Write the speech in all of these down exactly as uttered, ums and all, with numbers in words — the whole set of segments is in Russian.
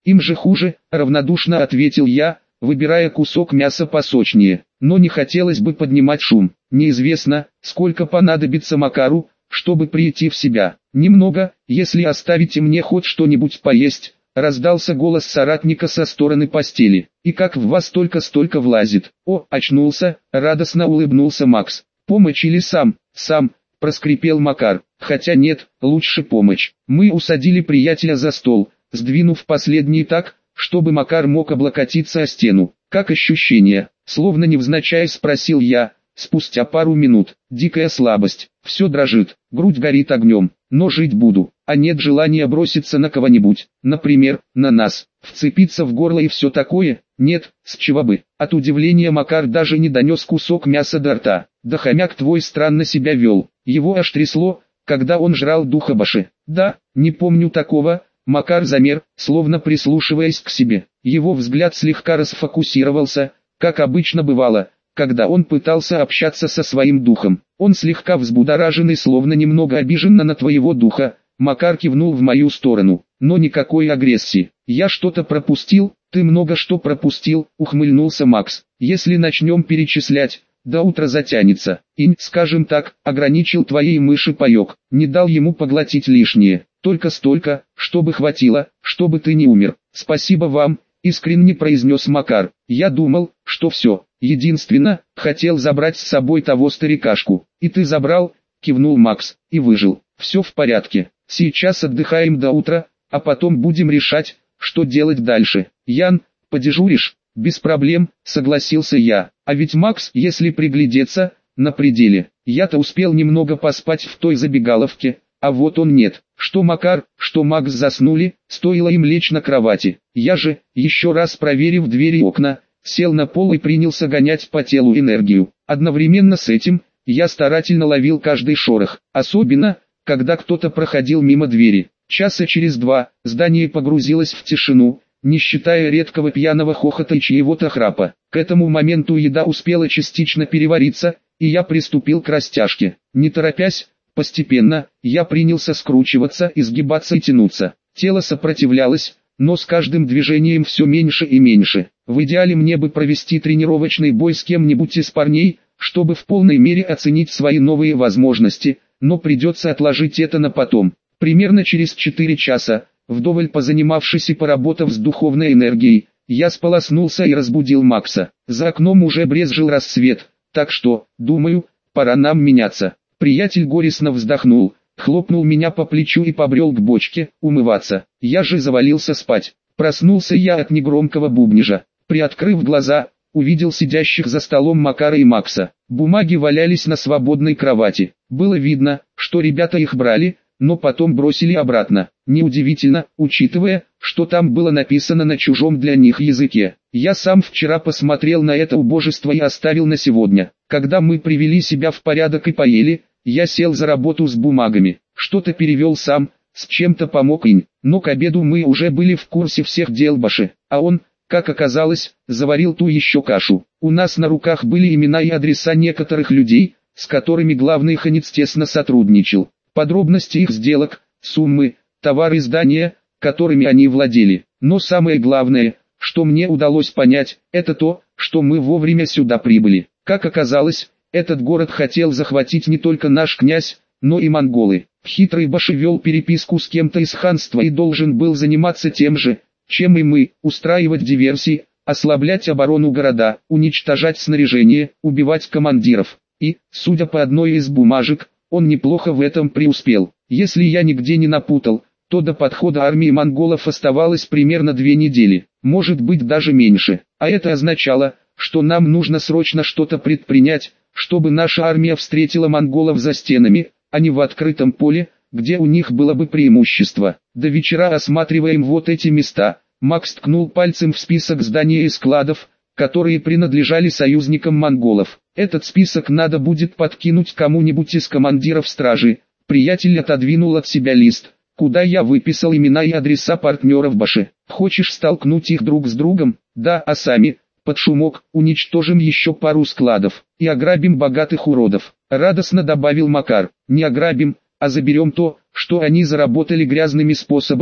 Им же хуже, равнодушно ответил я, выбирая кусок мяса посочнее. Но не хотелось бы поднимать шум. Неизвестно, сколько понадобится Макару, чтобы прийти в себя. Немного, если оставите мне хоть что-нибудь поесть. Раздался голос соратника со стороны постели. И как в вас только-столько влазит? О, очнулся, радостно улыбнулся Макс. Помощь или сам? Сам, проскрипел Макар. Хотя нет, лучше помощь. Мы усадили приятеля за стол, сдвинув последний так, чтобы Макар мог облокотиться о стену. Как ощущение? Словно невзначай спросил я. Спустя пару минут, дикая слабость, все дрожит, грудь горит огнем, но жить буду, а нет желания броситься на кого-нибудь, например, на нас, вцепиться в горло и все такое, нет, с чего бы. От удивления Макар даже не донес кусок мяса до рта. Да хомяк твой странно себя вел, его аж трясло, когда он жрал духобаши. Да, не помню такого. Макар замер, словно прислушиваясь к себе. Его взгляд слегка расфокусировался, как обычно бывало, когда он пытался общаться со своим духом. Он слегка взбудораженный, словно немного обиженно на твоего духа. Макар кивнул в мою сторону, но никакой агрессии. Я что-то пропустил? Ты много что пропустил, ухмыльнулся Макс. Если начнем перечислять, до утра затянется. Инь, скажем так, ограничил твоей мыши паёк, не дал ему поглотить лишнее. Только столько, чтобы хватило, чтобы ты не умер. Спасибо вам, искренне произнес Макар. Я думал, что все. Единственно, хотел забрать с собой того старикашку. И ты забрал, кивнул Макс, и выжил. Все в порядке. Сейчас отдыхаем до утра, а потом будем решать, что делать дальше. Ян, подежуришь? Без проблем, согласился я. А ведь Макс, если приглядеться, на пределе. Я-то успел немного поспать в той забегаловке, а вот он нет. Что Макар, что Макс заснули, стоило им лечь на кровати. Я же, еще раз проверив двери и окна, сел на пол и принялся гонять по телу энергию. Одновременно с этим, я старательно ловил каждый шорох, особенно, когда кто-то проходил мимо двери. Часа через два, здание погрузилось в тишину, не считая редкого пьяного хохота и чьего-то храпа. К этому моменту еда успела частично перевариться, и я приступил к растяжке. Не торопясь, постепенно, я принялся скручиваться, изгибаться и тянуться. Тело сопротивлялось, но с каждым движением все меньше и меньше. В идеале мне бы провести тренировочный бой с кем-нибудь из парней, чтобы в полной мере оценить свои новые возможности, но придется отложить это на потом. Примерно через четыре часа, вдоволь позанимавшись и поработав с духовной энергией, я сполоснулся и разбудил Макса. За окном уже брезжил рассвет, так что, думаю, пора нам меняться. Приятель горестно вздохнул, хлопнул меня по плечу и побрел к бочке, умываться. Я же завалился спать. Проснулся я от негромкого бубнижа. Приоткрыв глаза, увидел сидящих за столом Макара и Макса. Бумаги валялись на свободной кровати. Было видно, что ребята их брали, но потом бросили обратно. Неудивительно, учитывая, что там было написано на чужом для них языке. Я сам вчера посмотрел на это убожество и оставил на сегодня. Когда мы привели себя в порядок и поели, я сел за работу с бумагами. Что-то перевел сам, с чем-то помог Инь. Но к обеду мы уже были в курсе всех дел Баши, а он, как оказалось, заварил ту еще кашу. У нас на руках были имена и адреса некоторых людей, с которыми главный ханец тесно сотрудничал. Подробности их сделок, суммы, товары, здания, которыми они владели. Но самое главное, что мне удалось понять, это то, что мы вовремя сюда прибыли. Как оказалось, этот город хотел захватить не только наш князь, но и монголы. Хитрый Баши вел переписку с кем-то из ханства и должен был заниматься тем же, чем и мы, устраивать диверсии, ослаблять оборону города, уничтожать снаряжение, убивать командиров. И, судя по одной из бумажек, он неплохо в этом преуспел. Если я нигде не напутал, то до подхода армии монголов оставалось примерно две недели, может быть даже меньше. А это означало, что нам нужно срочно что-то предпринять, чтобы наша армия встретила монголов за стенами, а не в открытом поле, где у них было бы преимущество. До вечера осматриваем вот эти места. Макс ткнул пальцем в список зданий и складов, которые принадлежали союзникам монголов. Этот список надо будет подкинуть кому-нибудь из командиров стражи. Приятель отодвинул от себя лист, куда я выписал имена и адреса партнеров Баши. Хочешь столкнуть их друг с другом? Да, а сами, под шумок, уничтожим еще пару складов и ограбим богатых уродов. Радостно добавил Макар. Не ограбим, а заберем то, что они заработали грязными способами,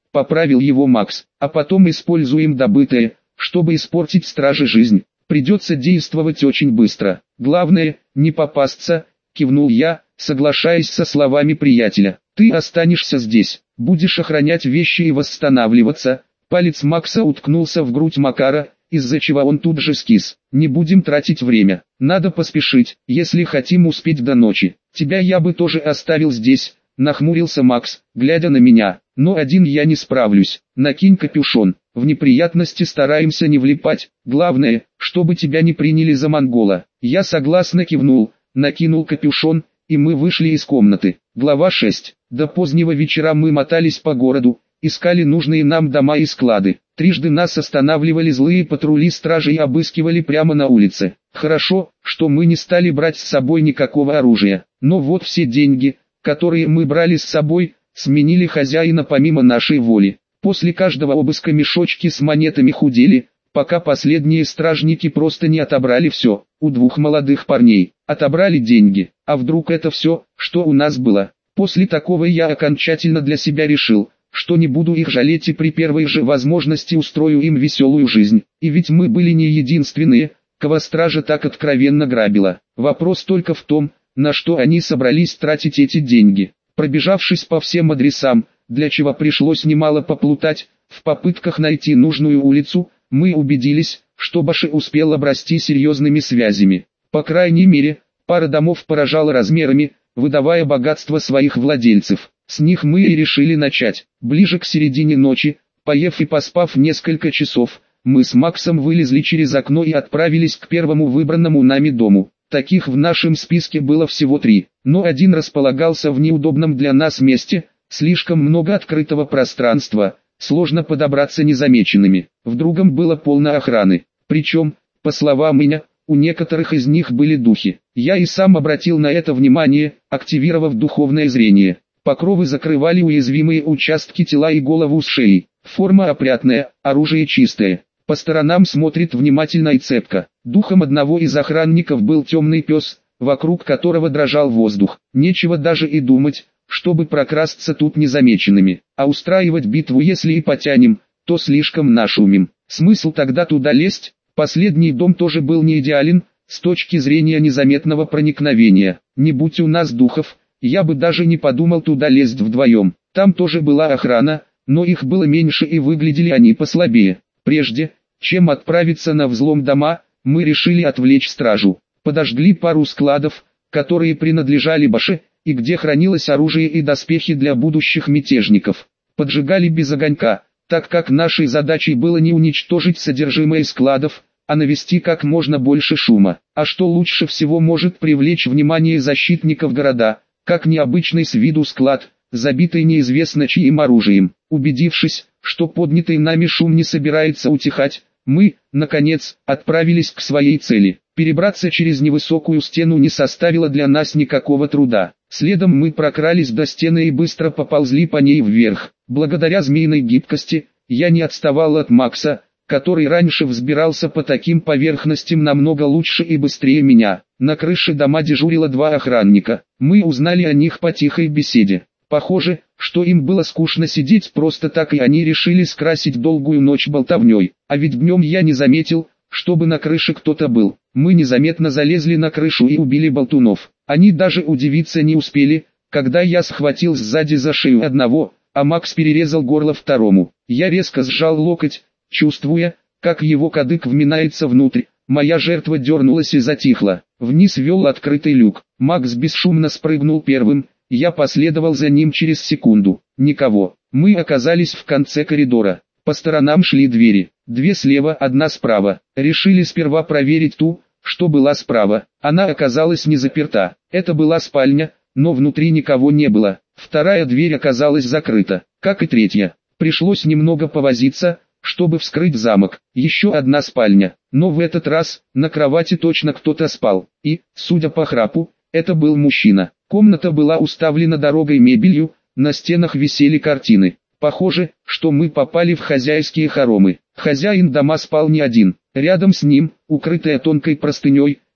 поправил его Макс, а потом используем добытое, чтобы испортить страже жизнь. Придется действовать очень быстро. Главное, не попасться, кивнул я, соглашаясь со словами приятеля. Ты останешься здесь, будешь охранять вещи и восстанавливаться. Палец Макса уткнулся в грудь Макара, из-за чего он тут же скис. Не будем тратить время, надо поспешить, если хотим успеть до ночи. Тебя я бы тоже оставил здесь, нахмурился Макс, глядя на меня. Но один я не справлюсь, накинь капюшон. В неприятности стараемся не влипать, главное, чтобы тебя не приняли за монгола. Я согласно кивнул, накинул капюшон, и мы вышли из комнаты. Глава шесть. До позднего вечера мы мотались по городу, искали нужные нам дома и склады. Трижды нас останавливали злые патрули стражи и обыскивали прямо на улице. Хорошо, что мы не стали брать с собой никакого оружия. Но вот все деньги, которые мы брали с собой, сменили хозяина помимо нашей воли. После каждого обыска мешочки с монетами худели, пока последние стражники просто не отобрали все. У двух молодых парней отобрали деньги, а вдруг это все, что у нас было. После такого я окончательно для себя решил, что не буду их жалеть и при первой же возможности устрою им веселую жизнь. И ведь мы были не единственные, кого стража так откровенно грабила. Вопрос только в том, на что они собрались тратить эти деньги. Пробежавшись по всем адресам, для чего пришлось немало поплутать, в попытках найти нужную улицу, мы убедились, что Баши успел обрасти серьезными связями. По крайней мере, пара домов поражала размерами, выдавая богатство своих владельцев. С них мы и решили начать. Ближе к середине ночи, поев и поспав несколько часов, мы с Максом вылезли через окно и отправились к первому выбранному нами дому. Таких в нашем списке было всего три, но один располагался в неудобном для нас месте, слишком много открытого пространства, сложно подобраться незамеченными. В другом было полно охраны, причем, по словам меня, у некоторых из них были духи. Я и сам обратил на это внимание, активировав духовное зрение. Покровы закрывали уязвимые участки тела и голову с шеей. Форма опрятная, оружие чистое. По сторонам смотрит внимательно и цепко. Духом одного из охранников был темный пес, вокруг которого дрожал воздух. Нечего даже и думать, чтобы прокрасться тут незамеченными. А устраивать битву если и потянем, то слишком нашумим. Смысл тогда туда лезть? Последний дом тоже был не идеален, с точки зрения незаметного проникновения. Не будь у нас духов, я бы даже не подумал туда лезть вдвоем. Там тоже была охрана, но их было меньше и выглядели они послабее. Прежде, чем отправиться на взлом дома, мы решили отвлечь стражу. Подожгли пару складов, которые принадлежали Баше, и где хранилось оружие и доспехи для будущих мятежников. Поджигали без огонька, так как нашей задачей было не уничтожить содержимое складов, а навести как можно больше шума. А что лучше всего может привлечь внимание защитников города, как необычный с виду склад, забитый неизвестно чьим оружием. Убедившись, что поднятый нами шум не собирается утихать, мы, наконец, отправились к своей цели. Перебраться через невысокую стену не составило для нас никакого труда. Следом мы прокрались до стены и быстро поползли по ней вверх. Благодаря змеиной гибкости, я не отставал от Макса, который раньше взбирался по таким поверхностям намного лучше и быстрее меня. На крыше дома дежурило два охранника. Мы узнали о них по тихой беседе. Похоже, что им было скучно сидеть просто так, и они решили скрасить долгую ночь болтовней. А ведь днем я не заметил, чтобы на крыше кто-то был. Мы незаметно залезли на крышу и убили болтунов. Они даже удивиться не успели, когда я схватил сзади за шею одного, а Макс перерезал горло второму. Я резко сжал локоть, чувствуя, как его кадык вминается внутрь. Моя жертва дернулась и затихла. Вниз вел открытый люк. Макс бесшумно спрыгнул первым. Я последовал за ним через секунду. Никого. Мы оказались в конце коридора. По сторонам шли двери. Две слева, одна справа. Решили сперва проверить ту, что была справа. Она оказалась не заперта. Это была спальня, но внутри никого не было. Вторая дверь оказалась закрыта, как и третья. Пришлось немного повозиться, чтобы вскрыть замок. Еще одна спальня. Но в этот раз, на кровати точно кто-то спал. И, судя по храпу, это был мужчина. Комната была уставлена дорогой мебелью, на стенах висели картины. Похоже, что мы попали в хозяйские хоромы. Хозяин дома спал не один. Рядом с ним, укрытая тонкой простыней,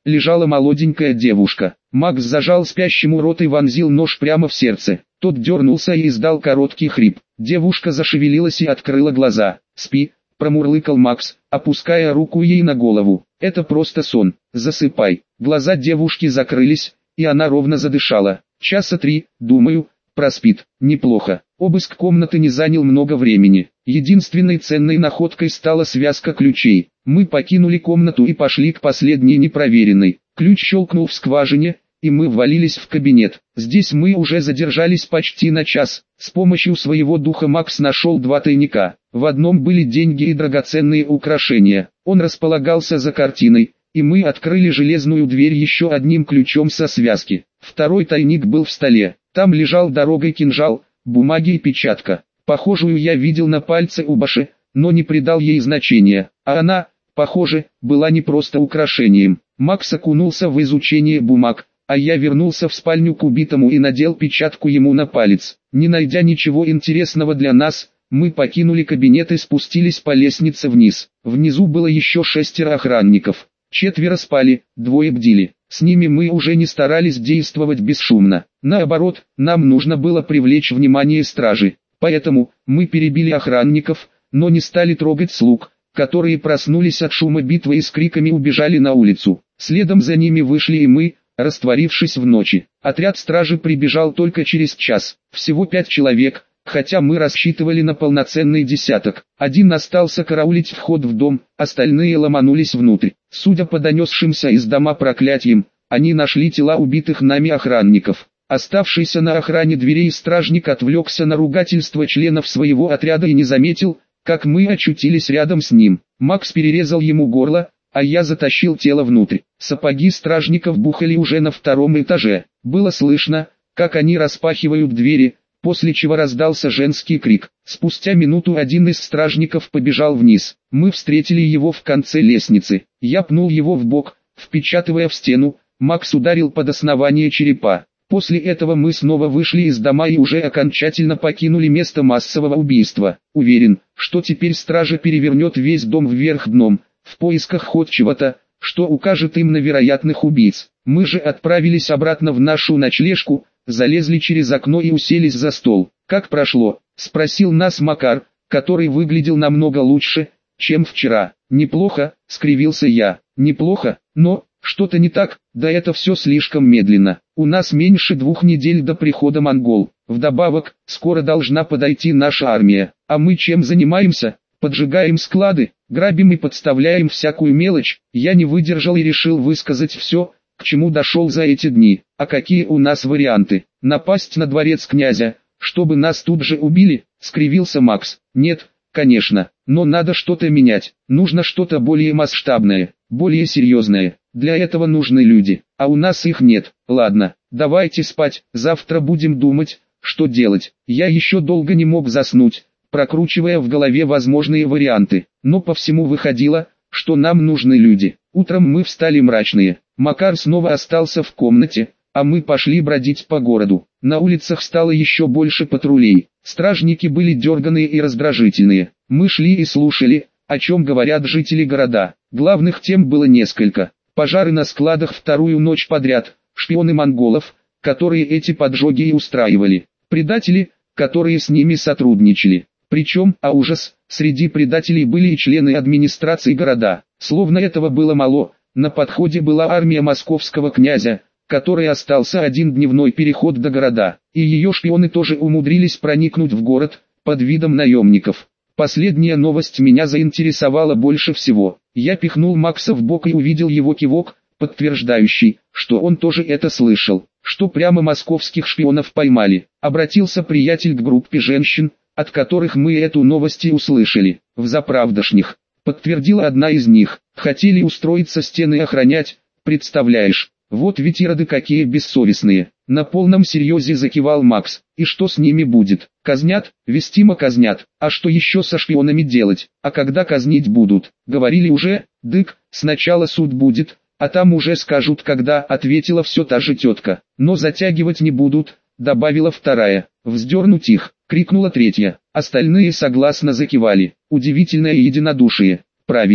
лежала молоденькая девушка. Макс зажал спящему рот и вонзил нож прямо в сердце. Тот дернулся и издал короткий хрип. Девушка зашевелилась и открыла глаза. «Спи», — промурлыкал Макс, опуская руку ей на голову. «Это просто сон. Засыпай». Глаза девушки закрылись, и она ровно задышала. Часа три, думаю, проспит. Неплохо. Обыск комнаты не занял много времени. Единственной ценной находкой стала связка ключей. Мы покинули комнату и пошли к последней непроверенной. Ключ щелкнул в скважине, и мы ввалились в кабинет. Здесь мы уже задержались почти на час. С помощью своего духа Макс нашел два тайника. В одном были деньги и драгоценные украшения. Он располагался за картиной, и мы открыли железную дверь еще одним ключом со связки. Второй тайник был в столе. Там лежал дорогой кинжал, бумаги и печатка. Похожую я видел на пальце у Баши, но не придал ей значения. А она, похоже, была не просто украшением. Макс окунулся в изучение бумаг, а я вернулся в спальню к убитому и надел печатку ему на палец. Не найдя ничего интересного для нас, мы покинули кабинет и спустились по лестнице вниз. Внизу было еще шестеро охранников. Четверо спали, двое бдили. С ними мы уже не старались действовать бесшумно. Наоборот, нам нужно было привлечь внимание стражи. Поэтому, мы перебили охранников, но не стали трогать слуг, которые проснулись от шума битвы и с криками убежали на улицу. Следом за ними вышли и мы, растворившись в ночи. Отряд стражи прибежал только через час. Всего пять человек, хотя мы рассчитывали на полноценный десяток. Один остался караулить вход в дом, остальные ломанулись внутрь. Судя по донесшимся из дома проклятиям, они нашли тела убитых нами охранников. Оставшийся на охране дверей стражник отвлекся на ругательство членов своего отряда и не заметил, как мы очутились рядом с ним. Макс перерезал ему горло, а я затащил тело внутрь. Сапоги стражников бухали уже на втором этаже. Было слышно, как они распахивают двери, после чего раздался женский крик. Спустя минуту один из стражников побежал вниз. Мы встретили его в конце лестницы. Я пнул его в бок, впечатывая в стену. Макс ударил под основание черепа. После этого мы снова вышли из дома и уже окончательно покинули место массового убийства. Уверен, что теперь стража перевернет весь дом вверх дном, в поисках хоть чего-то, что укажет им на вероятных убийц. Мы же отправились обратно в нашу ночлежку, залезли через окно и уселись за стол. «Как прошло?» — спросил нас Макар, который выглядел намного лучше, чем вчера. «Неплохо», — скривился я. «Неплохо, но что-то не так, да это все слишком медленно. У нас меньше двух недель до прихода монгол. Вдобавок, скоро должна подойти наша армия. А мы чем занимаемся? Поджигаем склады, грабим и подставляем всякую мелочь». Я не выдержал и решил высказать все, к чему дошел за эти дни. «А какие у нас варианты? Напасть на дворец князя, чтобы нас тут же убили?» — скривился Макс. «Нет, конечно, но надо что-то менять. Нужно что-то более масштабное, более серьезное. Для этого нужны люди, а у нас их нет. Ладно, давайте спать, завтра будем думать, что делать». Я еще долго не мог заснуть, прокручивая в голове возможные варианты, но по всему выходило, что нам нужны люди. Утром мы встали мрачные. Макар снова остался в комнате, а мы пошли бродить по городу. На улицах стало еще больше патрулей. Стражники были дерганые и раздражительные. Мы шли и слушали, о чем говорят жители города. Главных тем было несколько. Пожары на складах вторую ночь подряд, шпионы монголов, которые эти поджоги и устраивали, предатели, которые с ними сотрудничали. Причем, а ужас, среди предателей были и члены администрации города. Словно этого было мало, на подходе была армия московского князя, который остался один дневной переход до города, и ее шпионы тоже умудрились проникнуть в город, под видом наемников. Последняя новость меня заинтересовала больше всего. Я пихнул Макса в бок и увидел его кивок, подтверждающий, что он тоже это слышал, что прямо московских шпионов поймали. Обратился приятель к группе женщин, от которых мы эту новость и услышали. «Взаправдошних», — подтвердила одна из них, — «хотели устроиться стены охранять, представляешь? Вот ведь ироды какие бессовестные». На полном серьезе закивал Макс. «И что с ними будет? Казнят? Вестимо казнят. А что еще со шпионами делать? А когда казнить будут? Говорили уже, дык, сначала суд будет, а там уже скажут когда», ответила все та же тетка. «Но затягивать не будут», добавила вторая. «Вздернуть их», крикнула третья. Остальные согласно закивали. Удивительное единодушие. Правильно.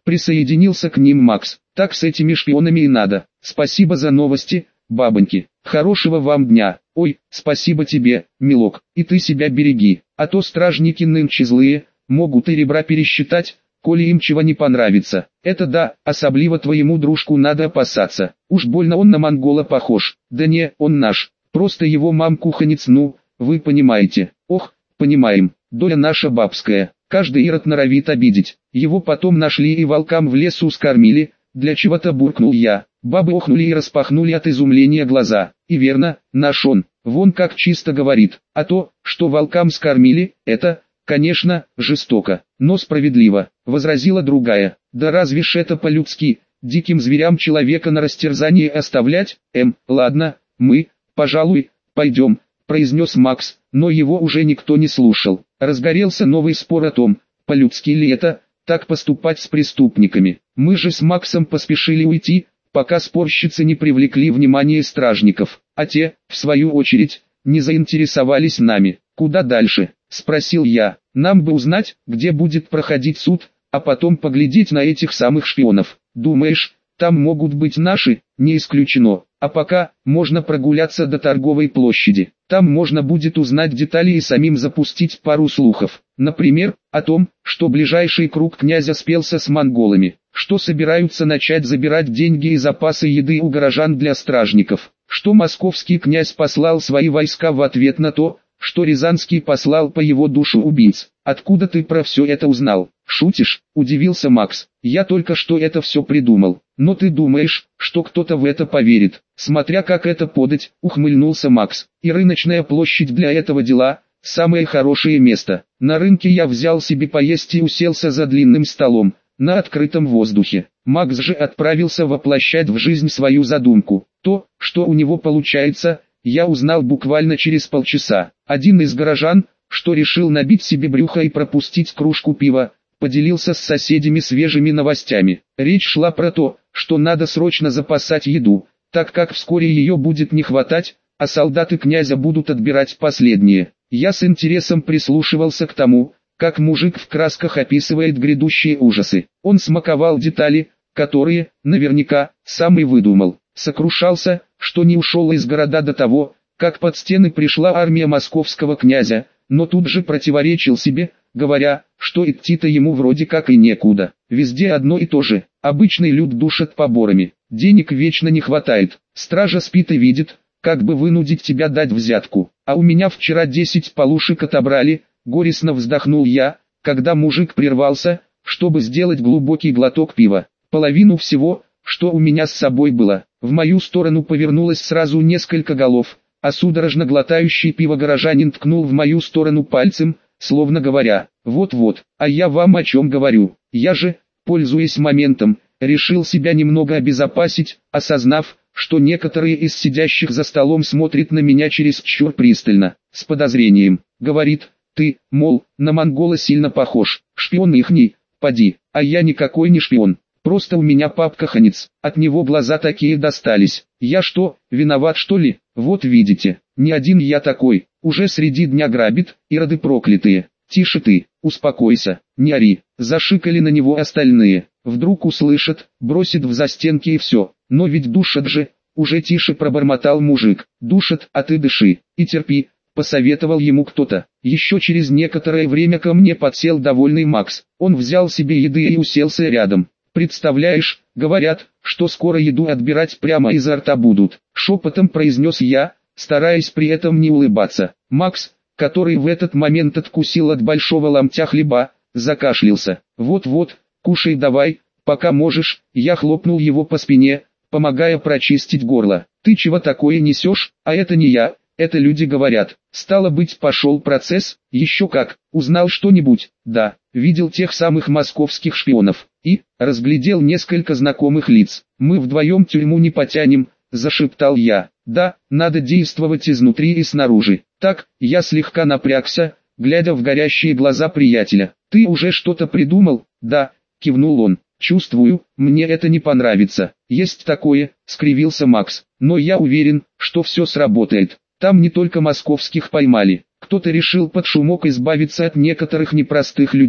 Присоединился к ним Макс. Так с этими шпионами и надо. Спасибо за новости, бабоньки. Хорошего вам дня. Ой, спасибо тебе, милок. И ты себя береги. А то стражники нынче злые, могут и ребра пересчитать, коли им чего не понравится. Это да, особливо твоему дружку надо опасаться. Уж больно он на монгола похож. Да не, он наш. Просто его мам-кухонец, ну, вы понимаете. Ох, понимаем. Доля наша бабская. Каждый ирод норовит обидеть. Его потом нашли и волкам в лесу скормили. Для чего-то буркнул я. Бабы охнули и распахнули от изумления глаза. И верно, наш он. Вон как чисто говорит. А то, что волкам скормили, это, конечно, жестоко, но справедливо, возразила другая. Да разве ж это по-людски, диким зверям человека на растерзание оставлять? Эм, ладно, мы, пожалуй, пойдем, произнес Макс, но его уже никто не слушал. Разгорелся новый спор о том, по-людски ли это, так поступать с преступниками. Мы же с Максом поспешили уйти, пока спорщицы не привлекли внимание стражников, а те, в свою очередь, не заинтересовались нами. Куда дальше? Спросил я. Нам бы узнать, где будет проходить суд, а потом поглядеть на этих самых шпионов. Думаешь, там могут быть наши? Не исключено. А пока, можно прогуляться до торговой площади. Там можно будет узнать детали и самим запустить пару слухов. Например, о том, что ближайший круг князя спелся с монголами, что собираются начать забирать деньги и запасы еды у горожан для стражников, что московский князь послал свои войска в ответ на то, что Рязанский послал по его душу убийц. Откуда ты про все это узнал? Шутишь? Удивился Макс. Я только что это все придумал. Но ты думаешь, что кто-то в это поверит? Смотря как это подать, ухмыльнулся Макс. И рыночная площадь для этого дела – самое хорошее место. На рынке я взял себе поесть и уселся за длинным столом, на открытом воздухе. Макс же отправился воплощать в жизнь свою задумку. То, что у него получается, я узнал буквально через полчаса. Один из горожан, что решил набить себе брюхо и пропустить кружку пива, поделился с соседями свежими новостями. Речь шла про то, что надо срочно запасать еду, так как вскоре ее будет не хватать, а солдаты князя будут отбирать последние. Я с интересом прислушивался к тому, как мужик в красках описывает грядущие ужасы. Он смаковал детали, которые, наверняка, сам и выдумал. Сокрушался, что не ушел из города до того, как под стены пришла армия московского князя, но тут же противоречил себе, говоря, что идти-то ему вроде как и некуда. Везде одно и то же, обычный люд душат поборами, денег вечно не хватает, стража спит и видит, как бы вынудить тебя дать взятку. А у меня вчера десять полушек отобрали, горестно вздохнул я, когда мужик прервался, чтобы сделать глубокий глоток пива. Половину всего, что у меня с собой было. В мою сторону повернулось сразу несколько голов, а судорожно глотающий пиво горожанин ткнул в мою сторону пальцем, словно говоря: вот-вот, а я вам о чем говорю. Я же, пользуясь моментом, решил себя немного обезопасить, осознав, что некоторые из сидящих за столом смотрят на меня чересчур пристально, с подозрением. Говорит: ты, мол, на монгола сильно похож, шпион ихний, поди, а я никакой не шпион. Просто у меня папка-ханец, от него глаза такие достались. Я что, виноват что ли? Вот видите, не один я такой, уже среди дня грабит, ироды проклятые. Тише ты, успокойся, не ори. Зашикали на него остальные. Вдруг услышат, бросит в застенки и все. Но ведь душат же, уже тише пробормотал мужик. Душат, а ты дыши, и терпи, посоветовал ему кто-то. Еще через некоторое время ко мне подсел довольный Макс. Он взял себе еды и уселся рядом. Представляешь, говорят, что скоро еду отбирать прямо изо рта будут. Шепотом произнес я, стараясь при этом не улыбаться. Макс, который в этот момент откусил от большого ломтя хлеба, закашлялся. Вот-вот, кушай давай, пока можешь. Я хлопнул его по спине, помогая прочистить горло. Ты чего такое несешь? А это не я, это люди говорят. Стало быть, пошел процесс? Еще как. Узнал что-нибудь? Да, видел тех самых московских шпионов. И, разглядел несколько знакомых лиц. Мы вдвоем тюрьму не потянем, зашептал я. Да, надо действовать изнутри и снаружи. Так, я слегка напрягся, глядя в горящие глаза приятеля. Ты уже что-то придумал? Да, кивнул он. Чувствую, мне это не понравится. Есть такое, скривился Макс. Но я уверен, что все сработает. Там не только московских поймали. Кто-то решил под шумок избавиться от некоторых непростых людей.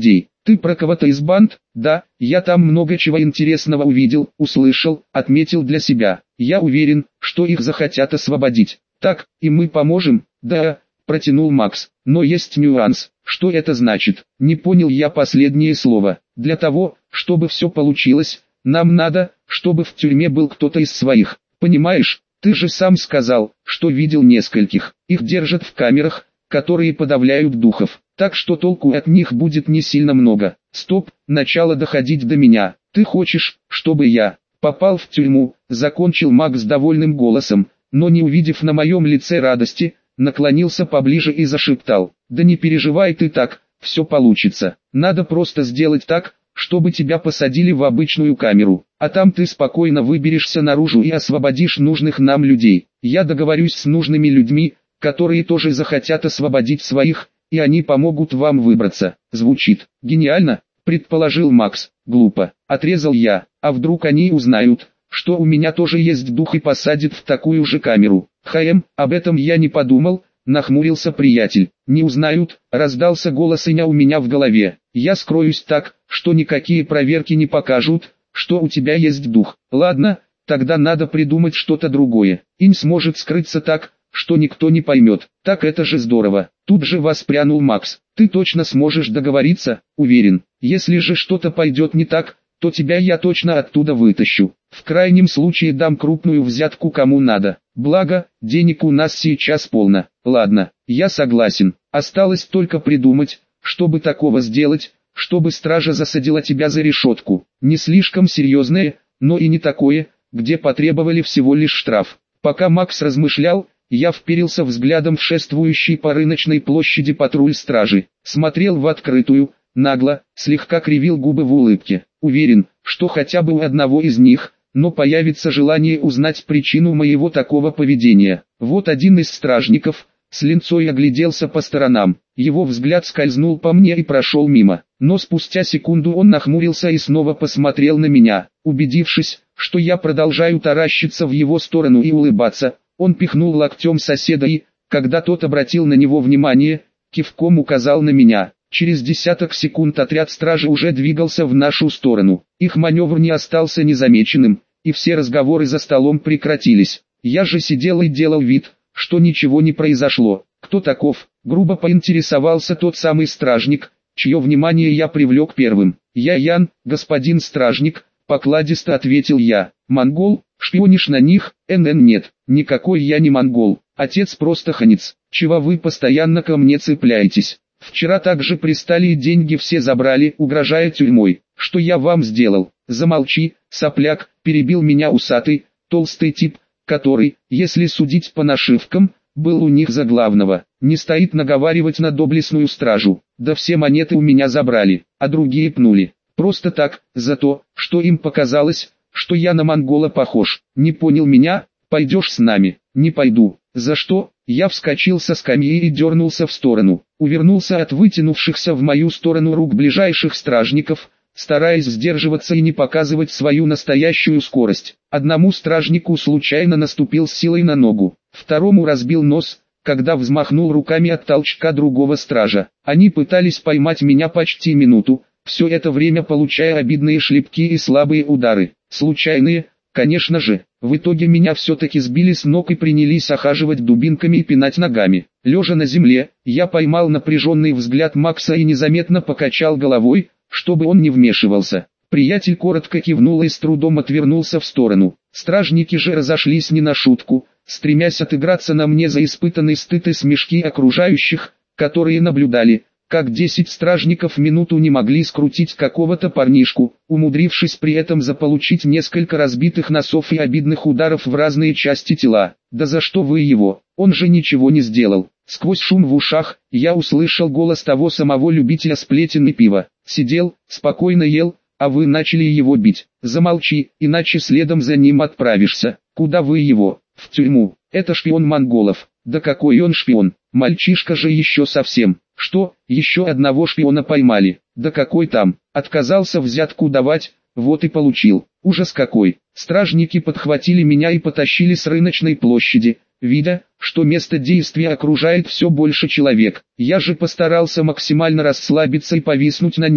Ты про кого-то из банд? Да, я там много чего интересного увидел, услышал, отметил для себя. Я уверен, что их захотят освободить. Так, и мы поможем? Да, протянул Макс. Но есть нюанс. Что это значит? Не понял я последнее слово. Для того, чтобы все получилось, нам надо, чтобы в тюрьме был кто-то из своих. Понимаешь, ты же сам сказал, что видел нескольких. Их держат в камерах, которые подавляют духов. Так что толку от них будет не сильно много. Стоп, начало доходить до меня. Ты хочешь, чтобы я попал в тюрьму? Закончил Макс довольным голосом, но не увидев на моем лице радости, наклонился поближе и зашептал. Да не переживай ты так, все получится. Надо просто сделать так, чтобы тебя посадили в обычную камеру, а там ты спокойно выберешься наружу и освободишь нужных нам людей. Я договорюсь с нужными людьми, которые тоже захотят освободить своих, и они помогут вам выбраться. Звучит гениально, предположил Макс. Глупо, отрезал я. А вдруг они узнают, что у меня тоже есть дух и посадят в такую же камеру? Хм, об этом я не подумал, нахмурился приятель. Не узнают, раздался голос Иня у меня в голове. Я скроюсь так, что никакие проверки не покажут, что у тебя есть дух. Ладно, тогда надо придумать что-то другое. Инь сможет скрыться так, что никто не поймет. Так это же здорово. Тут же воспрянул Макс. Ты точно сможешь договориться? Уверен. Если же что-то пойдет не так, то тебя я точно оттуда вытащу. В крайнем случае дам крупную взятку кому надо. Благо, денег у нас сейчас полно. Ладно, я согласен. Осталось только придумать, чтобы такого сделать, чтобы стража засадила тебя за решетку. Не слишком серьезное, но и не такое, где потребовали всего лишь штраф. Пока Макс размышлял, я вперился взглядом в шествующий по рыночной площади патруль стражи. Смотрел в открытую, нагло, слегка кривил губы в улыбке. Уверен, что хотя бы у одного из них, но появится желание узнать причину моего такого поведения. Вот один из стражников, с линцой огляделся по сторонам. Его взгляд скользнул по мне и прошел мимо. Но спустя секунду он нахмурился и снова посмотрел на меня. Убедившись, что я продолжаю таращиться в его сторону и улыбаться, он пихнул локтем соседа и, когда тот обратил на него внимание, кивком указал на меня. Через десяток секунд отряд стражи уже двигался в нашу сторону. Их маневр не остался незамеченным, и все разговоры за столом прекратились. Я же сидел и делал вид, что ничего не произошло. Кто таков? Грубо поинтересовался тот самый стражник, чье внимание я привлек первым. Я Ян, господин стражник, покладисто ответил я. Монгол, шпионишь на них? НН нет, никакой я не монгол, отец просто ханец. Чего вы постоянно ко мне цепляетесь? Вчера также пристали и деньги все забрали, угрожая тюрьмой. Что я вам сделал? Замолчи, сопляк, перебил меня усатый, толстый тип, который, если судить по нашивкам, был у них за главного. Не стоит наговаривать на доблестную стражу. Да все монеты у меня забрали, а другие пнули. Просто так, за то, что им показалось, что я на монгола похож. Не понял меня? Пойдешь с нами? Не пойду. За что? Я вскочил со скамьи и дернулся в сторону. Увернулся от вытянувшихся в мою сторону рук ближайших стражников, стараясь сдерживаться и не показывать свою настоящую скорость. Одному стражнику случайно наступил силой на ногу, второму разбил нос, когда взмахнул руками от толчка другого стража. Они пытались поймать меня почти минуту, все это время получая обидные шлепки и слабые удары. Случайные, конечно же. В итоге меня все-таки сбили с ног и принялись охаживать дубинками и пинать ногами. Лежа на земле, я поймал напряженный взгляд Макса и незаметно покачал головой, чтобы он не вмешивался. Приятель коротко кивнул и с трудом отвернулся в сторону. Стражники же разошлись не на шутку, стремясь отыграться на мне за испытанный стыд и смешки окружающих, которые наблюдали, как десять стражников минуту не могли скрутить какого-то парнишку, умудрившись при этом заполучить несколько разбитых носов и обидных ударов в разные части тела. Да за что вы его? Он же ничего не сделал. Сквозь шум в ушах, я услышал голос того самого любителя сплетен и пива. Сидел, спокойно ел, а вы начали его бить. Замолчи, иначе следом за ним отправишься. Куда вы его? В тюрьму. Это шпион монголов. Да какой он шпион? Мальчишка же еще совсем. Что, еще одного шпиона поймали? Да какой там? Отказался взятку давать, вот и получил. Ужас какой. Стражники подхватили меня и потащили с рыночной площади, видя, что место действия окружает все больше человек. Я же постарался максимально расслабиться и повиснуть на них,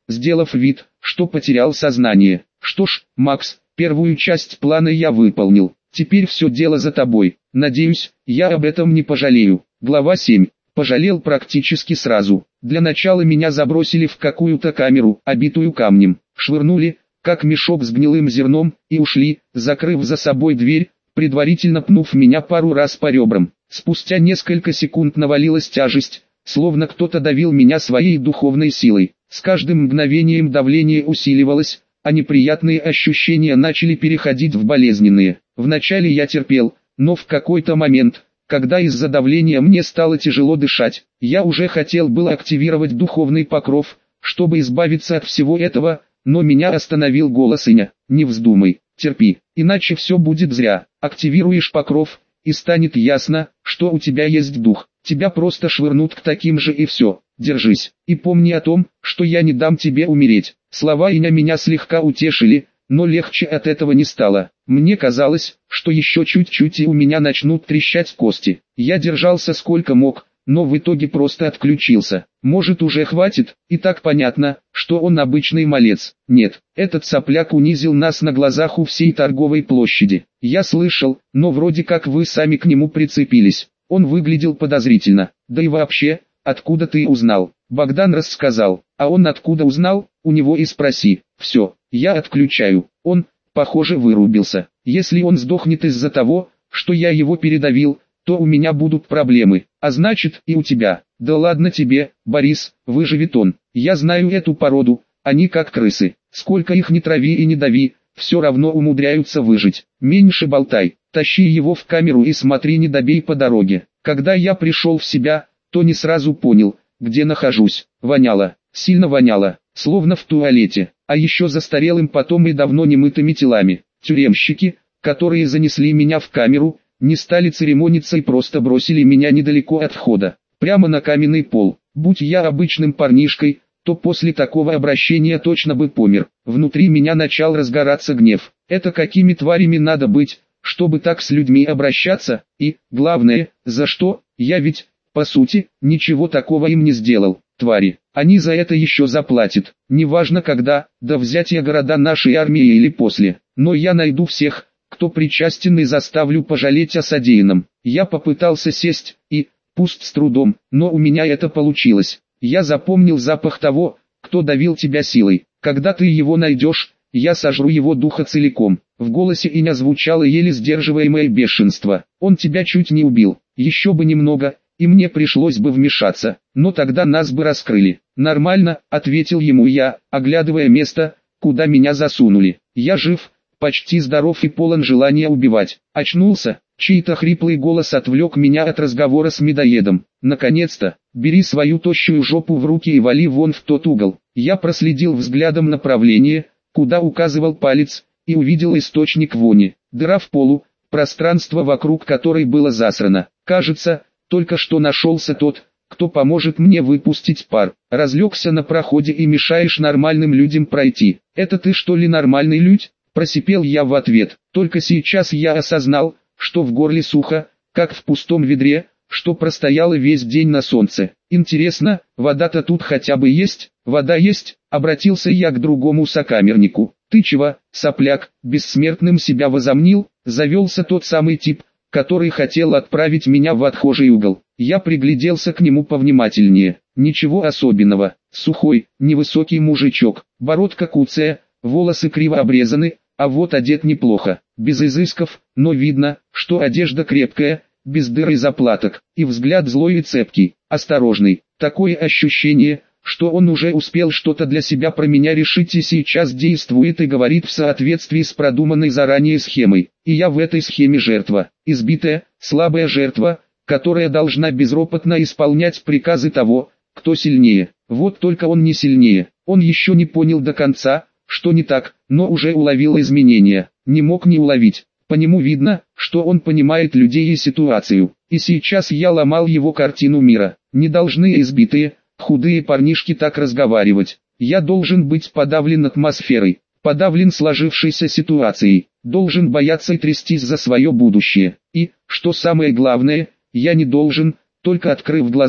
сделав вид, что потерял сознание. Что ж, Макс, первую часть плана я выполнил. Теперь все дело за тобой. Надеюсь, я об этом не пожалею. Глава семь. Пожалел практически сразу. Для начала меня забросили в какую-то камеру, обитую камнем. Швырнули, как мешок с гнилым зерном, и ушли, закрыв за собой дверь, предварительно пнув меня пару раз по ребрам. Спустя несколько секунд навалилась тяжесть, словно кто-то давил меня своей духовной силой. С каждым мгновением давление усиливалось, а неприятные ощущения начали переходить в болезненные. Вначале я терпел, но в какой-то момент, когда из-за давления мне стало тяжело дышать, я уже хотел было активировать духовный покров, чтобы избавиться от всего этого, но меня остановил голос Иня: «Не вздумай, терпи, иначе все будет зря. Активируешь покров, и станет ясно, что у тебя есть дух. Тебя просто швырнут к таким же и все. Держись, и помни о том, что я не дам тебе умереть». Слова Иня меня слегка утешили, но легче от этого не стало. Мне казалось, что еще чуть-чуть и у меня начнут трещать кости. Я держался сколько мог, но в итоге просто отключился. Может, уже хватит, и так понятно, что он обычный малец. Нет, этот сопляк унизил нас на глазах у всей торговой площади. Я слышал, но вроде как вы сами к нему прицепились. Он выглядел подозрительно. Да и вообще, откуда ты узнал? Богдан рассказал. А он откуда узнал? У него и спроси. Все, я отключаю. Он, похоже, вырубился. Если он сдохнет из-за того, что я его передавил, то у меня будут проблемы, а значит и у тебя. Да ладно тебе, Борис, выживет он. Я знаю эту породу, они как крысы. Сколько их не трави и не дави, все равно умудряются выжить. Меньше болтай, тащи его в камеру и смотри, не добей по дороге. Когда я пришел в себя, то не сразу понял, где нахожусь. Воняло, сильно воняло, словно в туалете, а еще застарелым потом и давно немытыми телами. Тюремщики, которые занесли меня в камеру, не стали церемониться и просто бросили меня недалеко от входа, прямо на каменный пол. Будь я обычным парнишкой, то после такого обращения точно бы помер. Внутри меня начал разгораться гнев. Это какими тварями надо быть, чтобы так с людьми обращаться? И, главное, за что? Я ведь, по сути, ничего такого им не сделал. Твари, они за это еще заплатят. Неважно когда, до взятия города нашей армии или после. Но я найду всех, кто причастен, и заставлю пожалеть о содеянном. Я попытался сесть, и, пусть с трудом, но у меня это получилось. Я запомнил запах того, кто давил тебя силой. Когда ты его найдешь, я сожру его духа целиком. В голосе Иня звучало еле сдерживаемое бешенство. Он тебя чуть не убил. Еще бы немного, и мне пришлось бы вмешаться, но тогда нас бы раскрыли. Нормально, ответил ему я, оглядывая место, куда меня засунули. Я жив, почти здоров и полон желания убивать. Очнулся, чей-то хриплый голос отвлек меня от разговора с медоедом. Наконец-то, бери свою тощую жопу в руки и вали вон в тот угол. Я проследил взглядом направление, куда указывал палец, и увидел источник вони. Дыра в полу, пространство вокруг которой было засрано. Кажется, только что нашелся тот, кто поможет мне выпустить пар. Разлегся на проходе и мешаешь нормальным людям пройти. Это ты что ли нормальный людь? Просипел я в ответ. Только сейчас я осознал, что в горле сухо, как в пустом ведре, что простояло весь день на солнце. Интересно, вода-то тут хотя бы есть? Вода есть? Обратился я к другому сокамернику. Ты чего, сопляк, бессмертным себя возомнил? Завелся тот самый тип, который хотел отправить меня в отхожий угол. Я пригляделся к нему повнимательнее. Ничего особенного. Сухой, невысокий мужичок, бородка куцая, волосы криво обрезаны, а вот одет неплохо, без изысков, но видно, что одежда крепкая, без дыр и заплаток, и взгляд злой и цепкий, осторожный. Такое ощущение, что он уже успел что-то для себя про меня решить и сейчас действует и говорит в соответствии с продуманной заранее схемой. И я в этой схеме жертва, избитая, слабая жертва, которая должна безропотно исполнять приказы того, кто сильнее. Вот только он не сильнее, он еще не понял до конца, что не так, но уже уловил изменения, не мог не уловить. По нему видно, что он понимает людей и ситуацию, и сейчас я ломал его картину мира. Не должны избитые, худые парнишки так разговаривать. Я должен быть подавлен атмосферой, подавлен сложившейся ситуацией, должен бояться и трястись за свое будущее. И, что самое главное, я не должен, только открыв глаза,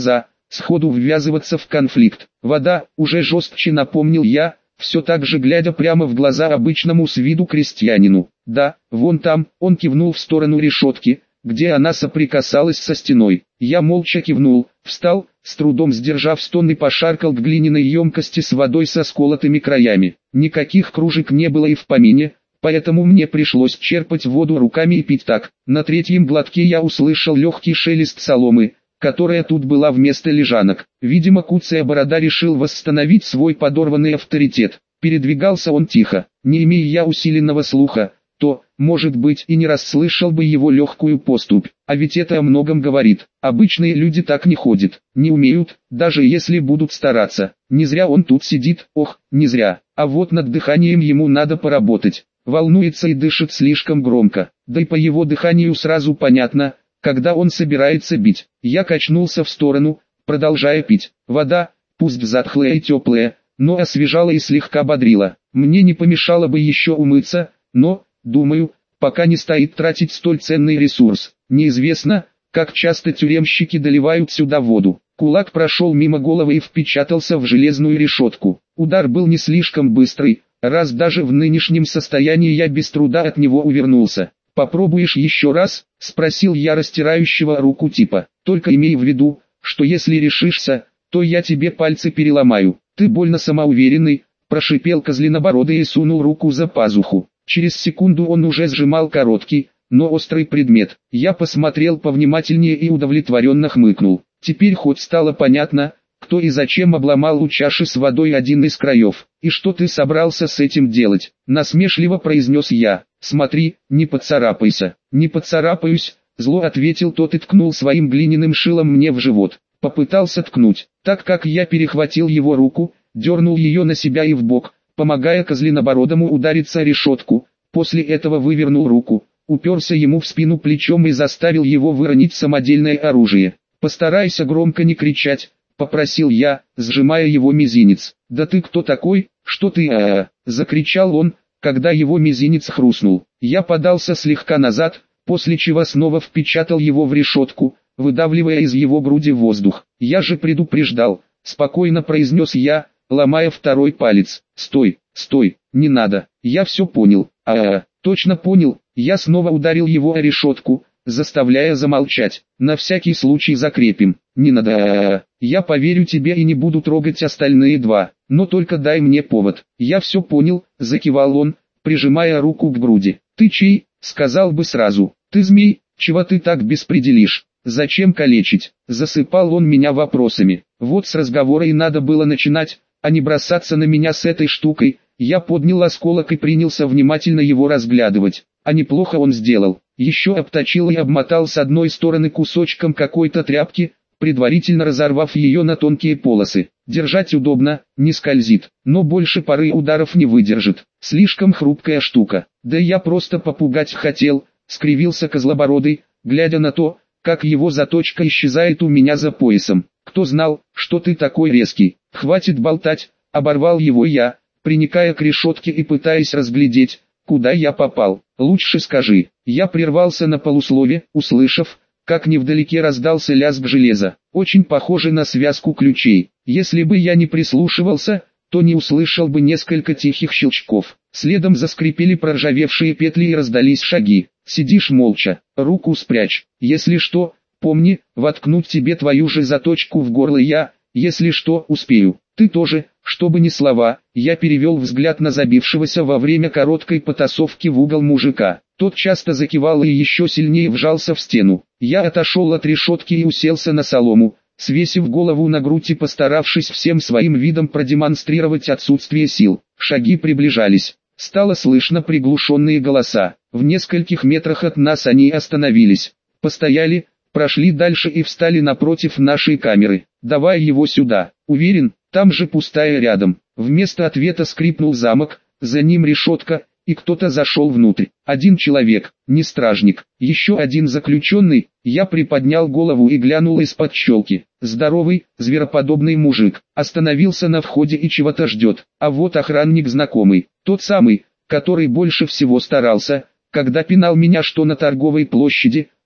сходу ввязываться в конфликт. Вода, уже жестче напомнил я, все так же глядя прямо в глаза обычному с виду крестьянину. Да, вон там, он кивнул в сторону решетки, где она соприкасалась со стеной. Я молча кивнул, встал, с трудом сдержав стон и пошаркал к глиняной емкости с водой со сколотыми краями. Никаких кружек не было и в помине, поэтому мне пришлось черпать воду руками и пить так. На третьем глотке я услышал легкий шелест соломы, которая тут была вместо лежанок. Видимо, куцая борода решил восстановить свой подорванный авторитет. Передвигался он тихо, не имея я усиленного слуха, то, может быть, и не расслышал бы его легкую поступь. А ведь это о многом говорит. Обычные люди так не ходят, не умеют, даже если будут стараться. Не зря он тут сидит, ох, не зря. А вот над дыханием ему надо поработать. Волнуется и дышит слишком громко. Да и по его дыханию сразу понятно, когда он собирается бить. Я качнулся в сторону, продолжая пить. Вода, пусть затхлая и теплая, но освежала и слегка бодрила. Мне не помешало бы еще умыться, но, думаю, пока не стоит тратить столь ценный ресурс. Неизвестно, как часто тюремщики доливают сюда воду. Кулак прошел мимо головы и впечатался в железную решетку. Удар был не слишком быстрый, раз даже в нынешнем состоянии я без труда от него увернулся. «Попробуешь еще раз?» – спросил я растирающего руку типа. «Только имей в виду, что если решишься, то я тебе пальцы переломаю». «Ты больно самоуверенный», – прошипел Козлинобородый и сунул руку за пазуху. Через секунду он уже сжимал короткий, но острый предмет. Я посмотрел повнимательнее и удовлетворенно хмыкнул. Теперь хоть стало понятно, кто и зачем обломал у чаши с водой один из краев. «И что ты собрался с этим делать?» – насмешливо произнес я. «Смотри, не поцарапайся». «Не поцарапаюсь», – зло ответил тот и ткнул своим глиняным шилом мне в живот. Попытался ткнуть, так как я перехватил его руку, дернул ее на себя и в бок, помогая Козлинобородому удариться о решетку. После этого вывернул руку, уперся ему в спину плечом и заставил его выронить самодельное оружие. «Постарайся громко не кричать», — попросил я, сжимая его мизинец. «Да ты кто такой, что ты а-а-а?» — закричал он, когда его мизинец хрустнул. Я подался слегка назад, после чего снова впечатал его в решетку, выдавливая из его груди воздух. «Я же предупреждал», — спокойно произнес я, ломая второй палец. «Стой, стой, не надо, я все понял». «А-а-а, точно понял». Я снова ударил его о решетку, заставляя замолчать. «На всякий случай закрепим». «Не надо, а-а-а, я поверю тебе и не буду трогать остальные два, но только дай мне повод». «Я все понял», — закивал он, прижимая руку к груди. «Ты чей?» — сказал бы сразу. «Ты змей, чего ты так беспределишь? Зачем калечить?» Засыпал он меня вопросами. Вот с разговора и надо было начинать, а не бросаться на меня с этой штукой. Я поднял осколок и принялся внимательно его разглядывать. А неплохо он сделал. Еще обточил и обмотал с одной стороны кусочком какой-то тряпки, предварительно разорвав ее на тонкие полосы. Держать удобно, не скользит, но больше пары ударов не выдержит. Слишком хрупкая штука. Да я просто попугать хотел, скривился Козлобородый, глядя на то, как его заточка исчезает у меня за поясом. «Кто знал, что ты такой резкий? Хватит болтать», — оборвал его я, приникая к решетке и пытаясь разглядеть, куда я попал. «Лучше скажи». Я прервался на полуслове, услышав, как невдалеке раздался лязг железа, очень похожий на связку ключей. Если бы я не прислушивался, то не услышал бы несколько тихих щелчков. Следом заскрипели проржавевшие петли и раздались шаги. «Сидишь молча, руку спрячь. Если что, помни, воткнуть тебе твою же заточку в горло я, если что, успею. Ты тоже». Чтобы ни слова, я перевел взгляд на забившегося во время короткой потасовки в угол мужика. Тот часто закивал и еще сильнее вжался в стену. Я отошел от решетки и уселся на солому, свесив голову на грудь и постаравшись всем своим видом продемонстрировать отсутствие сил. Шаги приближались. Стало слышно приглушенные голоса. В нескольких метрах от нас они остановились. Постояли, прошли дальше и встали напротив нашей камеры. «Давай его сюда». «Уверен, там же пустая рядом». Вместо ответа скрипнул замок, за ним решетка, и кто-то зашел внутрь. Один человек, не стражник, еще один заключенный. Я приподнял голову и глянул из-под щелки. Здоровый, звероподобный мужик, остановился на входе и чего-то ждет. А вот охранник знакомый, тот самый, который больше всего старался, когда пинал меня что на торговой площади,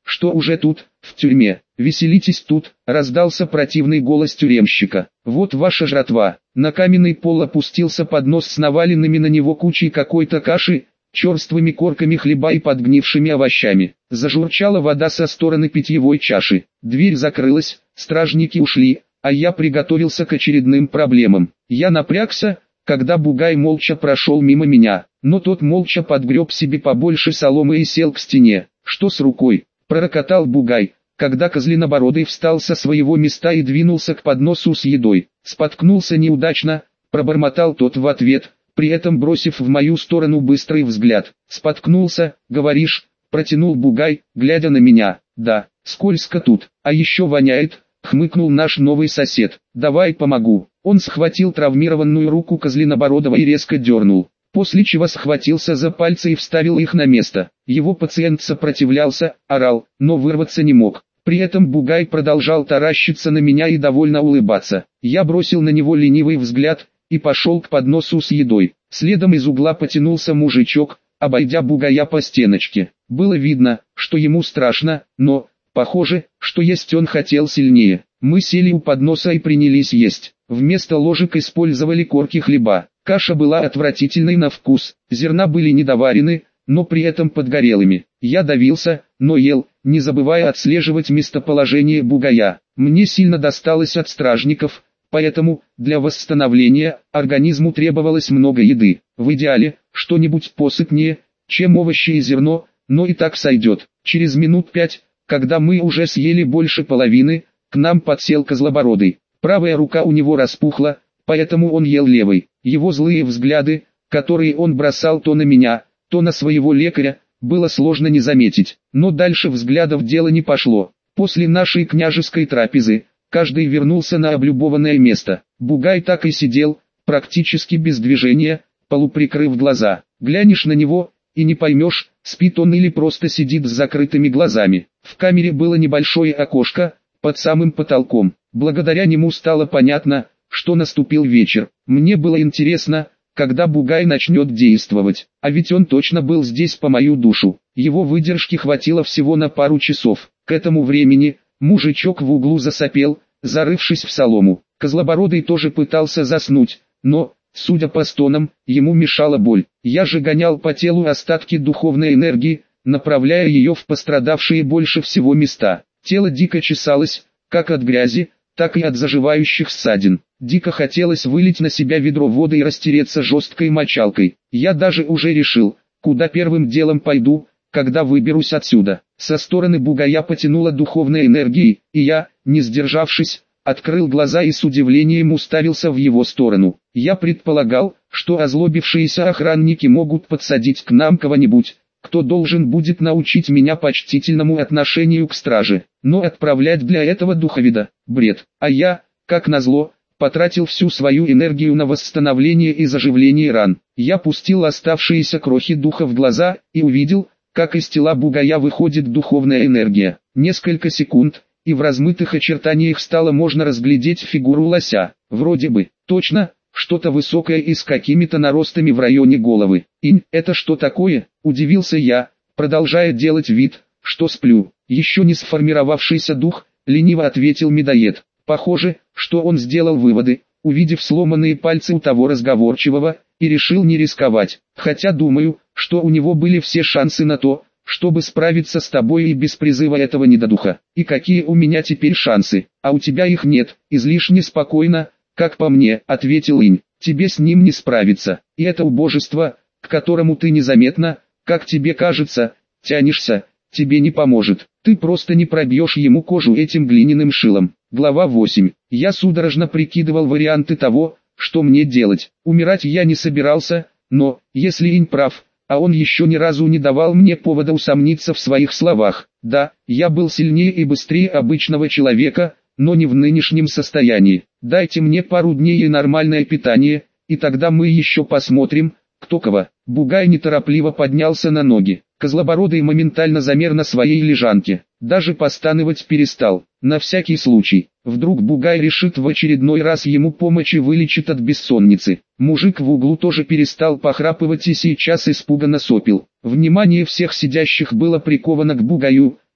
что уже тут, в тюрьме. Веселитесь тут, раздался противный голос тюремщика. Вот ваша жратва. На каменный пол опустился поднос с наваленными на него кучей какой-то каши, черствыми корками хлеба и подгнившими овощами. Зажурчала вода со стороны питьевой чаши. Дверь закрылась, стражники ушли, а я приготовился к очередным проблемам. Я напрягся, когда бугай молча прошел мимо меня, но тот молча подгреб себе побольше соломы и сел к стене. «Что с рукой?» – пророкотал бугай, когда Козлинобородый встал со своего места и двинулся к подносу с едой. «Споткнулся неудачно», – пробормотал тот в ответ, при этом бросив в мою сторону быстрый взгляд. «Споткнулся, говоришь?» – протянул бугай, глядя на меня. «Да, скользко тут, а еще воняет», – хмыкнул наш новый сосед. «Давай помогу». Он схватил травмированную руку Козлинобородова и резко дернул, после чего схватился за пальцы и вставил их на место. Его пациент сопротивлялся, орал, но вырваться не мог. При этом бугай продолжал таращиться на меня и довольно улыбаться. Я бросил на него ленивый взгляд и пошел к подносу с едой. Следом из угла потянулся мужичок, обойдя бугая по стеночке. Было видно, что ему страшно, но, похоже, что есть он хотел сильнее. Мы сели у подноса и принялись есть. Вместо ложек использовали корки хлеба. Каша была отвратительной на вкус, зерна были недоварены, но при этом подгорелыми. Я давился, но ел, не забывая отслеживать местоположение бугая. Мне сильно досталось от стражников, поэтому, для восстановления, организму требовалось много еды. В идеале, что-нибудь посытнее, чем овощи и зерно, но и так сойдет. Через минут пять, когда мы уже съели больше половины, к нам подсел Козлобородый. Правая рука у него распухла, поэтому он ел левой. Его злые взгляды, которые он бросал то на меня, то на своего лекаря, было сложно не заметить. Но дальше взглядов дело не пошло. После нашей княжеской трапезы, каждый вернулся на облюбованное место. Бугай так и сидел, практически без движения, полуприкрыв глаза. Глянешь на него, и не поймешь, спит он или просто сидит с закрытыми глазами. В камере было небольшое окошко, под самым потолком. Благодаря нему стало понятно, что наступил вечер. Мне было интересно, когда бугай начнет действовать. А ведь он точно был здесь по мою душу. Его выдержки хватило всего на пару часов. К этому времени, мужичок в углу засопел, зарывшись в солому. Козлобородый тоже пытался заснуть, но, судя по стонам, ему мешала боль. Я же гонял по телу остатки духовной энергии, направляя ее в пострадавшие больше всего места. Тело дико чесалось, как от грязи, так и от заживающих ссадин. Дико хотелось вылить на себя ведро воды и растереться жесткой мочалкой. Я даже уже решил, куда первым делом пойду, когда выберусь отсюда. Со стороны бугая потянуло духовной энергией, и я, не сдержавшись, открыл глаза и с удивлением уставился в его сторону. Я предполагал, что озлобившиеся охранники могут подсадить к нам кого-нибудь, кто должен будет научить меня почтительному отношению к страже. Но отправлять для этого духовида – бред. А я, как назло, потратил всю свою энергию на восстановление и заживление ран. Я пустил оставшиеся крохи духа в глаза и увидел, как из тела бугая выходит духовная энергия. Несколько секунд, и в размытых очертаниях стало можно разглядеть фигуру лося. Вроде бы, точно, что-то высокое и с какими-то наростами в районе головы. «Инь, это что такое?» – удивился я, продолжая делать вид, что сплю. «Еще не сформировавшийся дух», – лениво ответил медоед. Похоже, что он сделал выводы, увидев сломанные пальцы у того разговорчивого, и решил не рисковать. Хотя думаю, что у него были все шансы на то, чтобы справиться с тобой и без призыва этого недодуха. И какие у меня теперь шансы? А у тебя их нет. Излишне спокойно, как по мне, ответил Инь. Тебе с ним не справиться. И это убожество, к которому ты незаметно, как тебе кажется, тянешься, тебе не поможет. Ты просто не пробьешь ему кожу этим глиняным шилом. Глава восемь. Я судорожно прикидывал варианты того, что мне делать. Умирать я не собирался, но, если Инь прав, а он еще ни разу не давал мне повода усомниться в своих словах. Да, я был сильнее и быстрее обычного человека, но не в нынешнем состоянии. Дайте мне пару дней и нормальное питание, и тогда мы еще посмотрим, кто кого. Бугай неторопливо поднялся на ноги. Козлобородый моментально замер на своей лежанке. Даже постанывать перестал. На всякий случай. Вдруг бугай решит в очередной раз ему помочь и вылечит от бессонницы. Мужик в углу тоже перестал похрапывать и сейчас испуганно сопел. Внимание всех сидящих было приковано к бугаю,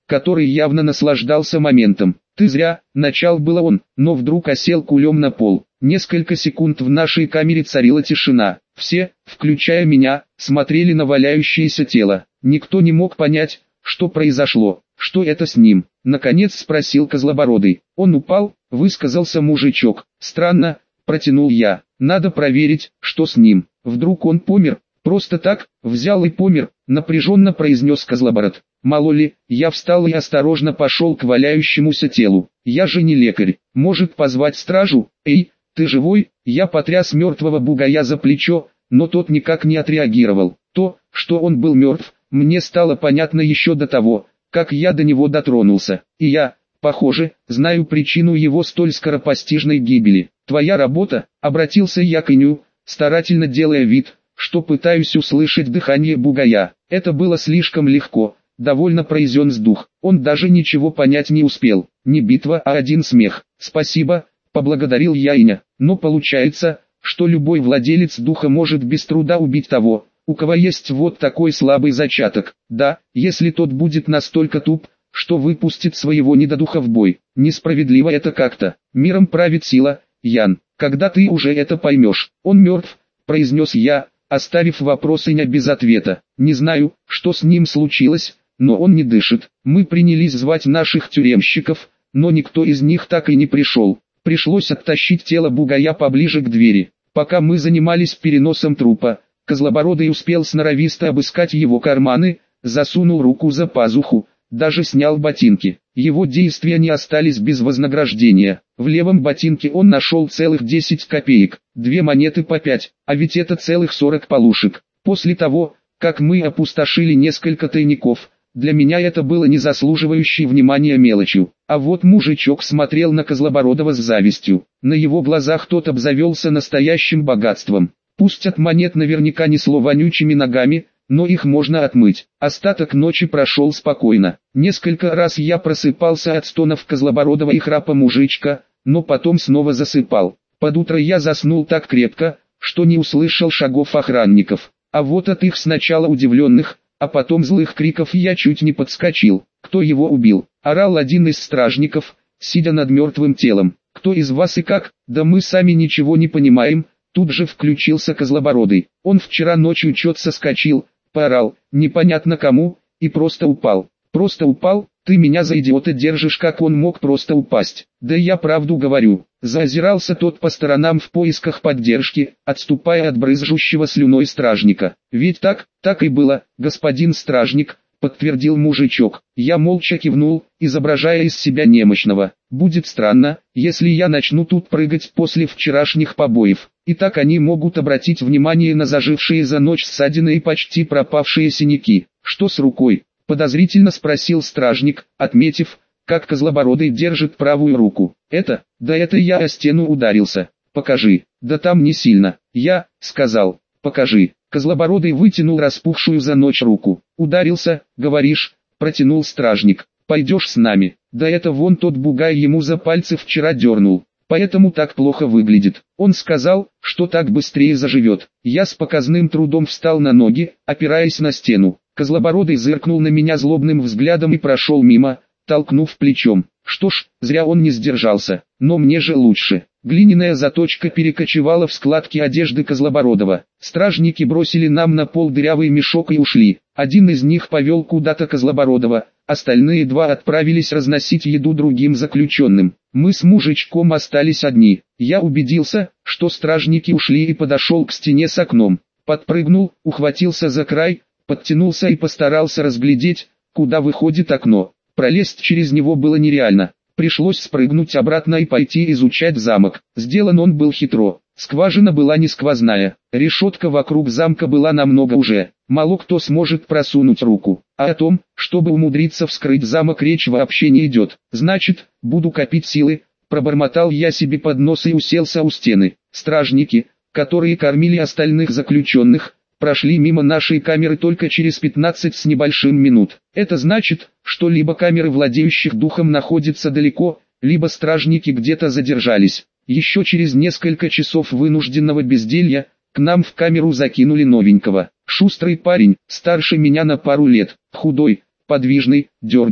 который явно наслаждался моментом. «Ты зря», — начал было он, но вдруг осел кулем на пол. Несколько секунд в нашей камере царила тишина. Все, включая меня, смотрели на валяющееся тело. Никто не мог понять, что произошло, что это с ним. Наконец спросил Козлобородый. «Он упал», — высказался мужичок. «Странно», — протянул я. «Надо проверить, что с ним. Вдруг он помер, просто так, взял и помер», — напряженно произнес Козлобород. Мало ли, я встал и осторожно пошел к валяющемуся телу. Я же не лекарь. Может позвать стражу? Эй, ты живой? Я потряс мертвого бугая за плечо, но тот никак не отреагировал. То, что он был мертв, мне стало понятно еще до того, как я до него дотронулся. И я, похоже, знаю причину его столь скоропостижной гибели. «Твоя работа», — обратился я к Иню, старательно делая вид, что пытаюсь услышать дыхание бугая. Это было слишком легко. Довольно произнес дух. Он даже ничего понять не успел. Не битва, а один смех. «Спасибо», — поблагодарил я Иня. «Но получается, что любой владелец духа может без труда убить того, у кого есть вот такой слабый зачаток. Да, если тот будет настолько туп, что выпустит своего недодуха в бой. Несправедливо это как-то. Миром правит сила, Ян. Когда ты уже это поймешь?» «Он мертв», — произнес я, оставив вопрос Иня без ответа. «Не знаю, что с ним случилось, но он не дышит. Мы принялись звать наших тюремщиков, но никто из них так и не пришел. Пришлось оттащить тело бугая поближе к двери. Пока мы занимались переносом трупа, Козлобородый успел сноровисто обыскать его карманы, засунул руку за пазуху, даже снял ботинки. Его действия не остались без вознаграждения. В левом ботинке он нашел целых десять копеек, две монеты по пять, а ведь это целых сорок полушек. После того, как мы опустошили несколько тайников, для меня это было не заслуживающей внимания мелочью. А вот мужичок смотрел на Козлобородова с завистью. На его глазах тот обзавелся настоящим богатством. Пусть от монет наверняка несло вонючими ногами, но их можно отмыть. Остаток ночи прошел спокойно. Несколько раз я просыпался от стонов Козлобородова и храпа мужичка, но потом снова засыпал. Под утро я заснул так крепко, что не услышал шагов охранников. А вот от их сначала удивленных, а потом злых криков я чуть не подскочил. «Кто его убил?» — орал один из стражников, сидя над мертвым телом. «Кто из вас и как? Да мы сами ничего не понимаем», — тут же включился Козлобородый. «Он вчера ночью чё-то соскочил, поорал, непонятно кому, и просто упал». «Просто упал? Ты меня за идиота держишь, как он мог просто упасть?» «Да я правду говорю». Заозирался тот по сторонам в поисках поддержки, отступая от брызжущего слюной стражника. «Ведь так, так и было, господин стражник», — подтвердил мужичок. Я молча кивнул, изображая из себя немощного. «Будет странно, если я начну тут прыгать после вчерашних побоев. И так они могут обратить внимание на зажившие за ночь ссадины и почти пропавшие синяки. Что с рукой?» — подозрительно спросил стражник, отметив, как Козлобородый держит правую руку. «Это, да это я о стену ударился. Покажи». «Да там не сильно». «Я, сказал, покажи». Козлобородый вытянул распухшую за ночь руку. «Ударился, говоришь?» — протянул стражник. «Пойдешь с нами?» «Да это вон тот бугай ему за пальцы вчера дернул. Поэтому так плохо выглядит. Он сказал, что так быстрее заживет». Я с показным трудом встал на ноги, опираясь на стену. Козлобородый зыркнул на меня злобным взглядом и прошел мимо, толкнув плечом. Что ж, зря он не сдержался, но мне же лучше. Глиняная заточка перекочевала в складки одежды Козлобородова. Стражники бросили нам на пол дырявый мешок и ушли. Один из них повел куда-то Козлобородова, остальные два отправились разносить еду другим заключенным. Мы с мужичком остались одни. Я убедился, что стражники ушли и подошел к стене с окном. Подпрыгнул, ухватился за край, подтянулся и постарался разглядеть, куда выходит окно. Пролезть через него было нереально. Пришлось спрыгнуть обратно и пойти изучать замок. Сделан он был хитро. Скважина была не сквозная. Решетка вокруг замка была намного уже. Мало кто сможет просунуть руку. А о том, чтобы умудриться вскрыть замок, речь вообще не идет. «Значит, буду копить силы», — пробормотал я себе под нос и уселся у стены. Стражники, которые кормили остальных заключенных, прошли мимо нашей камеры только через пятнадцать с небольшим минут. Это значит, что либо камеры владеющих духом находятся далеко, либо стражники где-то задержались. Еще через несколько часов вынужденного безделья, к нам в камеру закинули новенького. Шустрый парень, старше меня на пару лет, худой, подвижный, дерганый.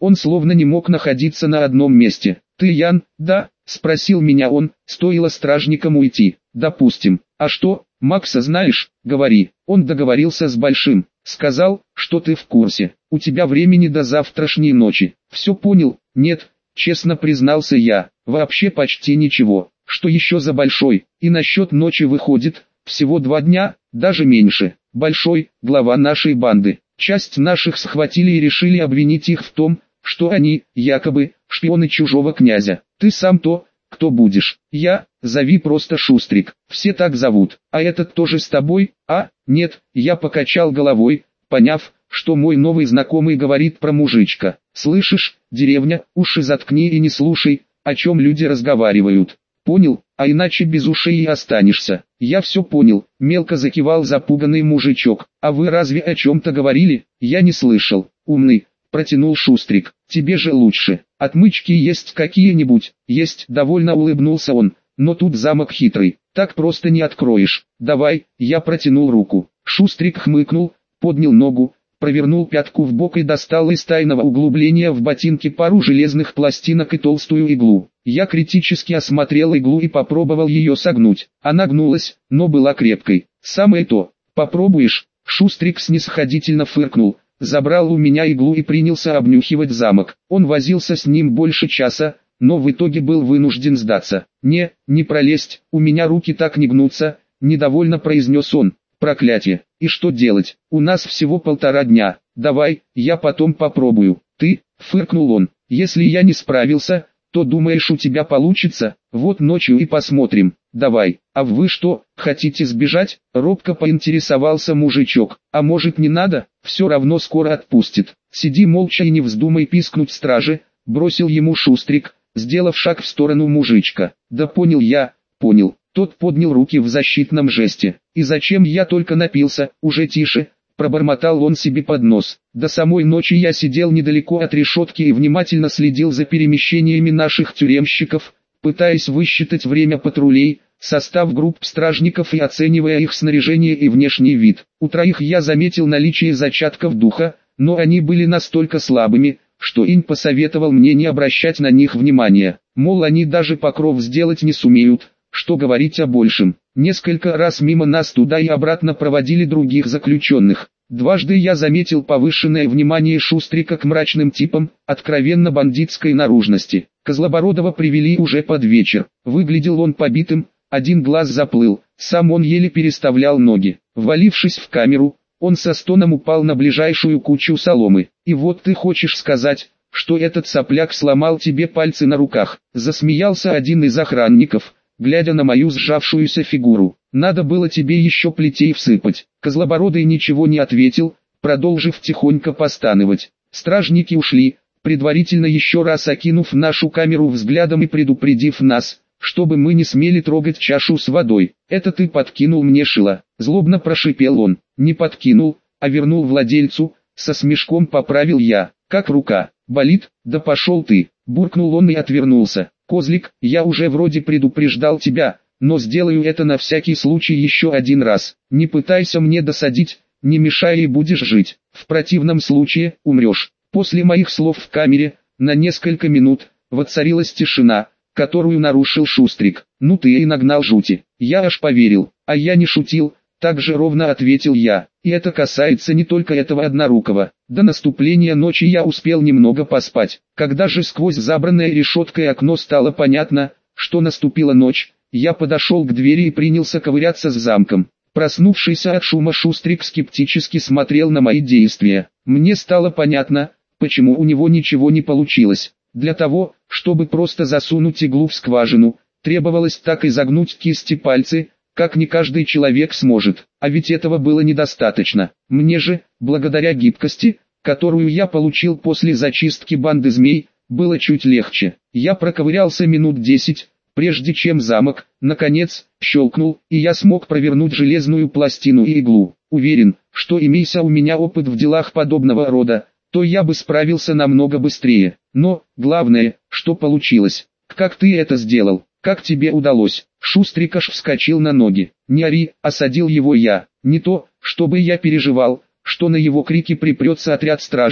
Он словно не мог находиться на одном месте. «Ты Ян, да?» — спросил меня он, стоило стражникам уйти. «Допустим. А что, Макса знаешь? Говори». Он договорился с Большим. Сказал, что ты в курсе. У тебя времени до завтрашней ночи. Все понял? Нет, честно признался я. Вообще почти ничего. Что еще за Большой? И насчет ночи выходит, всего два дня, даже меньше. Большой, глава нашей банды. Часть наших схватили и решили обвинить их в том, что они, якобы, шпионы чужого князя. Ты сам то, кто будешь. Я, зови просто Шустрик. Все так зовут. А этот тоже с тобой? А, нет, я покачал головой, поняв, что мой новый знакомый говорит про мужичка. Слышишь, деревня, уши заткни и не слушай, о чем люди разговаривают. Понял, а иначе без ушей и останешься. Я все понял, мелко закивал запуганный мужичок. А вы разве о чем-то говорили? Я не слышал. Умный, протянул Шустрик. Тебе же лучше. Отмычки есть какие-нибудь? Есть, довольно улыбнулся он. Но тут замок хитрый, так просто не откроешь. Давай, я протянул руку. Шустрик хмыкнул, поднял ногу, провернул пятку в бок и достал из тайного углубления в ботинке пару железных пластинок и толстую иглу. Я критически осмотрел иглу и попробовал ее согнуть. Она гнулась, но была крепкой. Самое то. Попробуешь? Шустрик снисходительно фыркнул, забрал у меня иглу и принялся обнюхивать замок. Он возился с ним больше часа, но в итоге был вынужден сдаться. «Не, не пролезть, у меня руки так не гнутся», — недовольно произнес он. «Проклятие, и что делать? У нас всего полтора дня. Давай, я потом попробую». «Ты?» — фыркнул он. «Если я не справился, то думаешь, у тебя получится? Вот ночью и посмотрим. Давай». «А вы что, хотите сбежать?» — робко поинтересовался мужичок. «А может не надо? Все равно скоро отпустит. Сиди молча и не вздумай пискнуть страже», — бросил ему Шустрик, сделав шаг в сторону мужичка. «Да понял я, понял». Тот поднял руки в защитном жесте. «И зачем я только напился, уже тише», — пробормотал он себе под нос. «До самой ночи я сидел недалеко от решетки и внимательно следил за перемещениями наших тюремщиков, пытаясь высчитать время патрулей, состав групп стражников и оценивая их снаряжение и внешний вид. У троих я заметил наличие зачатков духа, но они были настолько слабыми, что Инь посоветовал мне не обращать на них внимания. Мол, они даже покров сделать не сумеют, что говорить о большем. Несколько раз мимо нас туда и обратно проводили других заключенных. Дважды я заметил повышенное внимание Шустрика к мрачным типам, откровенно бандитской наружности. Козлобородова привели уже под вечер. Выглядел он побитым, один глаз заплыл, сам он еле переставлял ноги. Ввалившись в камеру, он со стоном упал на ближайшую кучу соломы. «И вот ты хочешь сказать, что этот сопляк сломал тебе пальцы на руках?» Засмеялся один из охранников, глядя на мою сжавшуюся фигуру. «Надо было тебе еще плетей всыпать». Козлобородый ничего не ответил, продолжив тихонько постановать. Стражники ушли, предварительно еще раз окинув нашу камеру взглядом и предупредив нас, чтобы мы не смели трогать чашу с водой. «Это ты подкинул мне шило», — злобно прошипел он. «Не подкинул, а вернул владельцу», — со смешком поправил я. «Как рука? Болит? Да пошел ты», — буркнул он и отвернулся. «Козлик, я уже вроде предупреждал тебя, но сделаю это на всякий случай еще один раз. Не пытайся мне досадить, не мешай и будешь жить. В противном случае умрешь». После моих слов в камере, на несколько минут, воцарилась тишина, которую нарушил Шустрик. «Ну ты и нагнал жути». Я аж поверил. «А я не шутил», так же ровно ответил я. «И это касается не только этого однорукого. До наступления ночи я успел немного поспать. Когда же сквозь забранное решеткой окно стало понятно, что наступила ночь, я подошел к двери и принялся ковыряться с замком». Проснувшийся от шума Шустрик скептически смотрел на мои действия. Мне стало понятно, почему у него ничего не получилось. Для того, чтобы просто засунуть иглу в скважину, требовалось так изогнуть кисти пальцы, как не каждый человек сможет. А ведь этого было недостаточно. Мне же, благодаря гибкости, которую я получил после зачистки банды змей, было чуть легче. Я проковырялся минут десять, прежде чем замок, наконец, щелкнул, и я смог провернуть железную пластину и иглу. Уверен, что имейся у меня опыт в делах подобного рода, то я бы справился намного быстрее. Но, главное, что получилось. Как ты это сделал? Как тебе удалось? Шустрик аж вскочил на ноги. Не ори, осадил его я. Не то, чтобы я переживал, что на его крики припрется отряд стражи,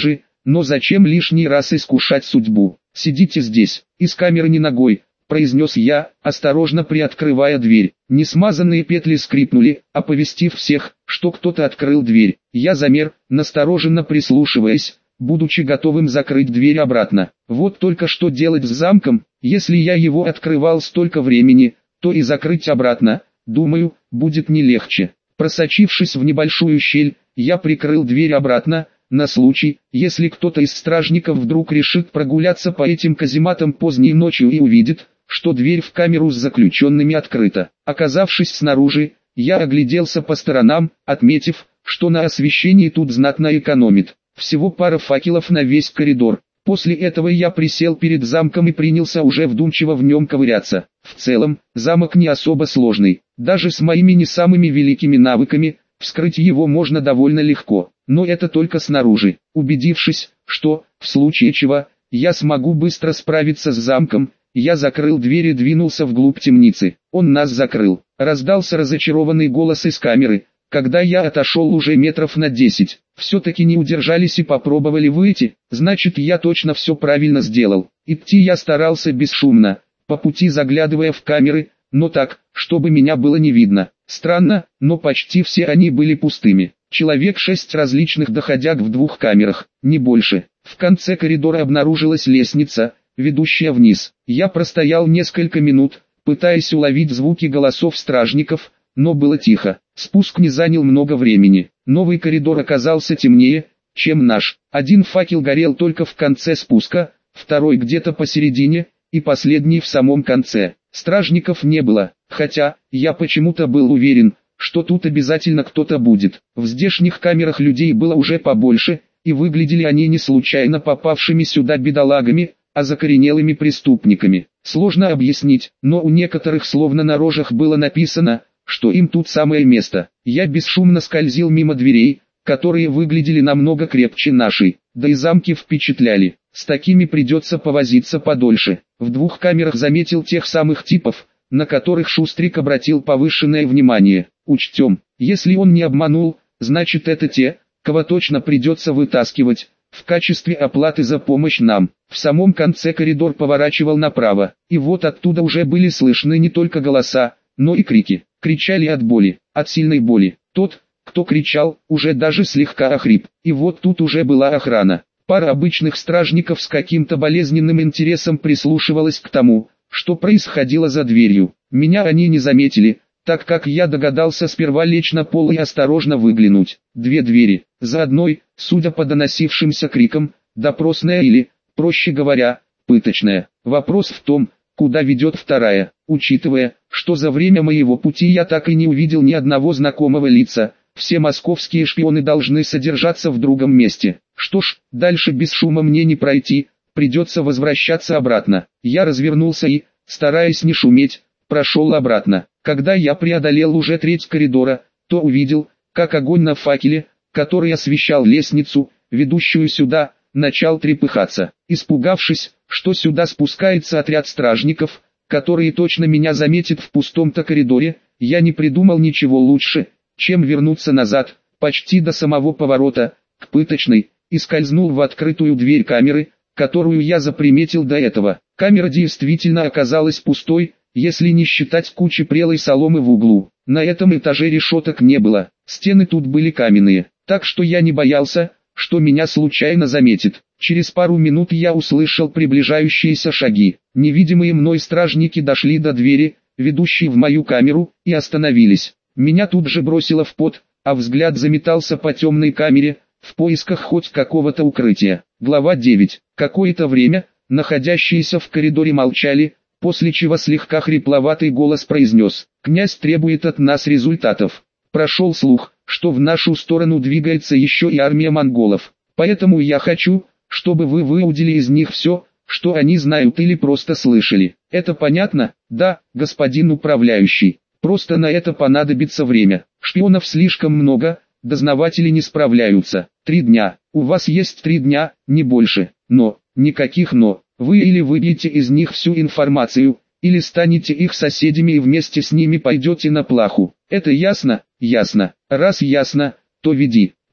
но зачем лишний раз искушать судьбу? Сидите здесь, из камеры не ногой, произнес я, осторожно приоткрывая дверь. Несмазанные петли скрипнули, оповестив всех, что кто-то открыл дверь. Я замер, настороженно прислушиваясь, будучи готовым закрыть дверь обратно. Вот только что делать с замком, если я его открывал столько времени, то и закрыть обратно, думаю, будет не легче. Просочившись в небольшую щель, я прикрыл дверь обратно, на случай, если кто-то из стражников вдруг решит прогуляться по этим казематам поздней ночью и увидит, что дверь в камеру с заключенными открыта. Оказавшись снаружи, я огляделся по сторонам, отметив, что на освещении тут знатно экономит. Всего пара факелов на весь коридор. После этого я присел перед замком и принялся уже вдумчиво в нем ковыряться. В целом, замок не особо сложный. Даже с моими не самыми великими навыками, вскрыть его можно довольно легко. Но это только снаружи. Убедившись, что, в случае чего, я смогу быстро справиться с замком, я закрыл дверь и двинулся вглубь темницы. Он нас закрыл. Раздался разочарованный голос из камеры, когда я отошел уже метров на десять. Все-таки не удержались и попробовали выйти, значит я точно все правильно сделал. Идти я старался бесшумно, по пути заглядывая в камеры, но так, чтобы меня было не видно. Странно, но почти все они были пустыми. Человек шесть различных доходяг в двух камерах, не больше. В конце коридора обнаружилась лестница, ведущая вниз. Я простоял несколько минут, пытаясь уловить звуки голосов стражников, но было тихо. Спуск не занял много времени. Новый коридор оказался темнее, чем наш. Один факел горел только в конце спуска, второй где-то посередине, и последний в самом конце. Стражников не было, хотя, я почему-то был уверен, что тут обязательно кто-то будет. В здешних камерах людей было уже побольше, и выглядели они не случайно попавшими сюда бедолагами, а закоренелыми преступниками. Сложно объяснить, но у некоторых словно на рожах было написано, что им тут самое место. Я бесшумно скользил мимо дверей, которые выглядели намного крепче нашей, да и замки впечатляли. С такими придется повозиться подольше. В двух камерах заметил тех самых типов, на которых Шустрик обратил повышенное внимание. Учтем, если он не обманул, значит это те, кого точно придется вытаскивать, в качестве оплаты за помощь нам. В самом конце коридор поворачивал направо, и вот оттуда уже были слышны не только голоса, но и крики. Кричали от боли, от сильной боли. Тот, кто кричал, уже даже слегка охрип. И вот тут уже была охрана. Пара обычных стражников с каким-то болезненным интересом прислушивалась к тому, что происходило за дверью. Меня они не заметили, так как я догадался сперва лечь на пол и осторожно выглянуть. Две двери. За одной, судя по доносившимся крикам, допросная или, проще говоря, пыточная. Вопрос в том, куда ведет вторая. Учитывая, что за время моего пути я так и не увидел ни одного знакомого лица, все московские шпионы должны содержаться в другом месте. Что ж, дальше без шума мне не пройти, придется возвращаться обратно. Я развернулся и, стараясь не шуметь, прошел обратно. Когда я преодолел уже треть коридора, то увидел, как огонь на факеле, который освещал лестницу, ведущую сюда, начал трепыхаться. Испугавшись, что сюда спускается отряд стражников, которые точно меня заметят в пустом-то коридоре, я не придумал ничего лучше, чем вернуться назад, почти до самого поворота, к пыточной, и скользнул в открытую дверь камеры, которую я заприметил до этого. Камера действительно оказалась пустой, если не считать кучи прелой соломы в углу. На этом этаже решеток не было, стены тут были каменные, так что я не боялся, что меня случайно заметит. Через пару минут я услышал приближающиеся шаги. Невидимые мной стражники дошли до двери, ведущей в мою камеру, и остановились. Меня тут же бросило в пот, а взгляд заметался по темной камере, в поисках хоть какого-то укрытия. Глава девять. Какое-то время, находящиеся в коридоре молчали, после чего слегка хрипловатый голос произнес: «Князь требует от нас результатов. Прошел слух, что в нашу сторону двигается еще и армия монголов. Поэтому я хочу, чтобы вы выудили из них все, что они знают или просто слышали. Это понятно?» «Да, господин управляющий. Просто на это понадобится время. Шпионов слишком много, дознаватели не справляются. Три дня. У вас есть три дня, не больше. Но, никаких но. Вы или выбьете из них всю информацию, или станете их соседями и вместе с ними пойдете на плаху. Это ясно?» «Ясно. Раз ясно, то веди».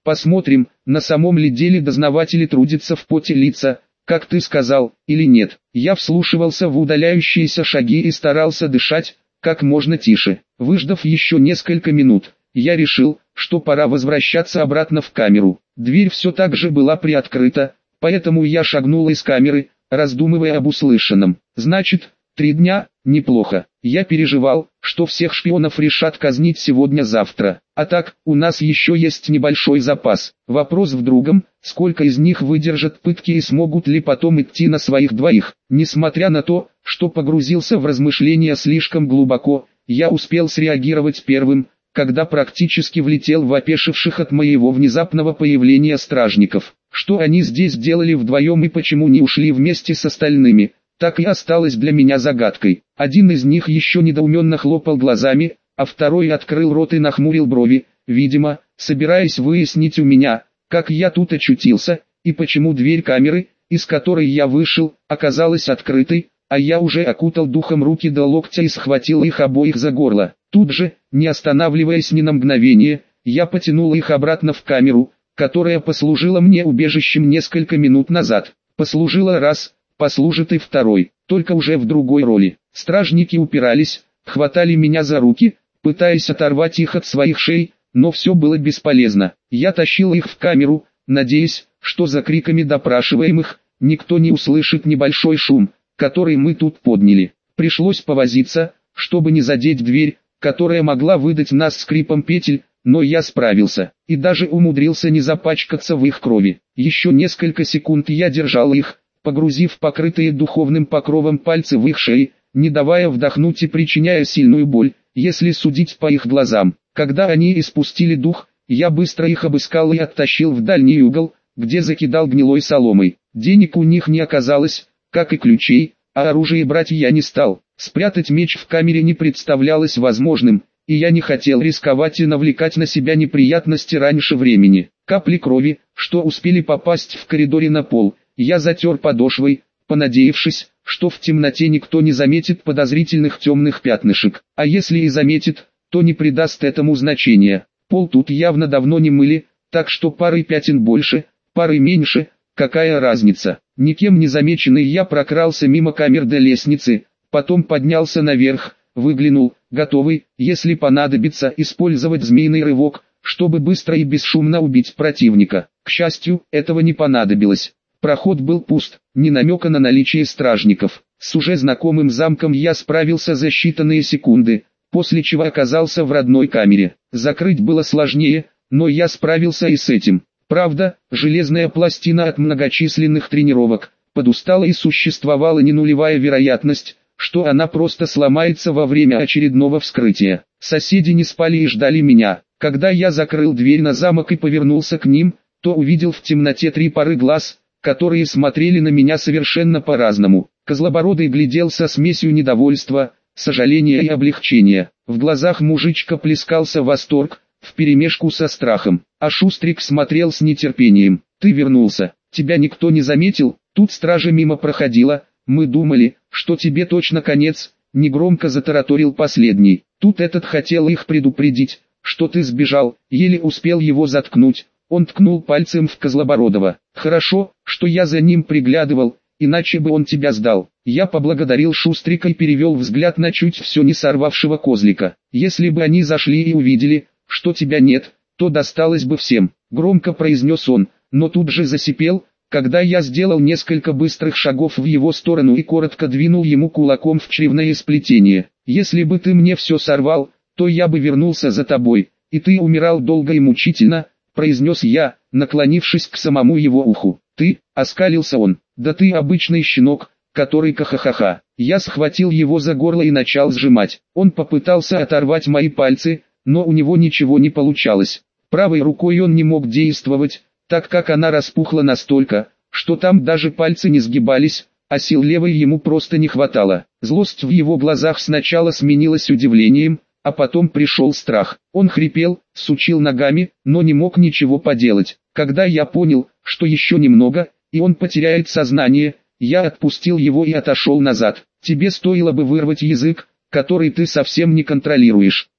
Посмотрим, на самом ли деле дознаватели трудятся в поте лица, как ты сказал, или нет. Я вслушивался в удаляющиеся шаги и старался дышать как можно тише. Выждав еще несколько минут, я решил, что пора возвращаться обратно в камеру. Дверь все так же была приоткрыта, поэтому я шагнул из камеры, раздумывая об услышанном. Значит, три дня, неплохо. Я переживал, что всех шпионов решат казнить сегодня-завтра. А так, у нас еще есть небольшой запас. Вопрос в другом, сколько из них выдержат пытки и смогут ли потом идти на своих двоих. Несмотря на то, что погрузился в размышления слишком глубоко, я успел среагировать первым, когда практически влетел в опешивших от моего внезапного появления стражников. Что они здесь делали вдвоем и почему не ушли вместе с остальными, так и осталось для меня загадкой. Один из них еще недоуменно хлопал глазами, а второй открыл рот и нахмурил брови, видимо, собираясь выяснить у меня, как я тут очутился, и почему дверь камеры, из которой я вышел, оказалась открытой, а я уже окутал духом руки до локтя и схватил их обоих за горло. Тут же, не останавливаясь ни на мгновение, я потянул их обратно в камеру, которая послужила мне убежищем несколько минут назад. Послужила раз, послужит и второй, только уже в другой роли. Стражники упирались, хватали меня за руки, пытаясь оторвать их от своих шей, но все было бесполезно. Я тащил их в камеру, надеясь, что за криками допрашиваемых никто не услышит небольшой шум, который мы тут подняли. Пришлось повозиться, чтобы не задеть дверь, которая могла выдать нас скрипом петель, но я справился, и даже умудрился не запачкаться в их крови. Еще несколько секунд я держал их, погрузив покрытые духовным покровом пальцы в их шеи, не давая вдохнуть и причиняя сильную боль, если судить по их глазам. Когда они испустили дух, я быстро их обыскал и оттащил в дальний угол, где закидал гнилой соломой. Денег у них не оказалось, как и ключей, а оружие брать я не стал. Спрятать меч в камере не представлялось возможным, и я не хотел рисковать и навлекать на себя неприятности раньше времени. Капли крови, что успели попасть в коридоре на пол, я затер подошвой, понадеявшись, что в темноте никто не заметит подозрительных темных пятнышек, а если и заметит, то не придаст этому значения. Пол тут явно давно не мыли, так что парой пятен больше, парой меньше, какая разница. Никем не замеченный я прокрался мимо камер до лестницы, потом поднялся наверх, выглянул, готовый, если понадобится, использовать змеиный рывок, чтобы быстро и бесшумно убить противника. К счастью, этого не понадобилось. Проход был пуст, ни намека на наличие стражников. С уже знакомым замком я справился за считанные секунды, после чего оказался в родной камере. Закрыть было сложнее, но я справился и с этим. Правда, железная пластина от многочисленных тренировок подустала, и существовала не нулевая вероятность, что она просто сломается во время очередного вскрытия. Соседи не спали и ждали меня. Когда я закрыл дверь на замок и повернулся к ним, то увидел в темноте три пары глаз, которые смотрели на меня совершенно по-разному. Козлобородый глядел со смесью недовольства, сожаления и облегчения. В глазах мужичка плескался восторг, вперемешку со страхом, а Шустрик смотрел с нетерпением. «Ты вернулся, тебя никто не заметил, тут стража мимо проходила, мы думали, что тебе точно конец», — негромко затараторил последний. Тут этот хотел их предупредить, что ты сбежал, еле успел его заткнуть. Он ткнул пальцем в Козлобородова. «Хорошо, что я за ним приглядывал, иначе бы он тебя сдал». Я поблагодарил Шустрика и перевел взгляд на чуть все не сорвавшего козлика. «Если бы они зашли и увидели, что тебя нет, то досталось бы всем», — громко произнес он, но тут же засипел, когда я сделал несколько быстрых шагов в его сторону и коротко двинул ему кулаком в чревное сплетение. «Если бы ты мне все сорвал, то я бы вернулся за тобой, и ты умирал долго и мучительно», — произнес я, наклонившись к самому его уху. «Ты?» — оскалился он. «Да ты обычный щенок, который ка-ха-ха-ха». Я схватил его за горло и начал сжимать. Он попытался оторвать мои пальцы, но у него ничего не получалось. Правой рукой он не мог действовать, так как она распухла настолько, что там даже пальцы не сгибались, а сил левой ему просто не хватало. Злость в его глазах сначала сменилась удивлением, а потом пришел страх. Он хрипел, сучил ногами, но не мог ничего поделать. Когда я понял, что еще немного, и он потеряет сознание, я отпустил его и отошел назад. «Тебе стоило бы вырвать язык, который ты совсем не контролируешь».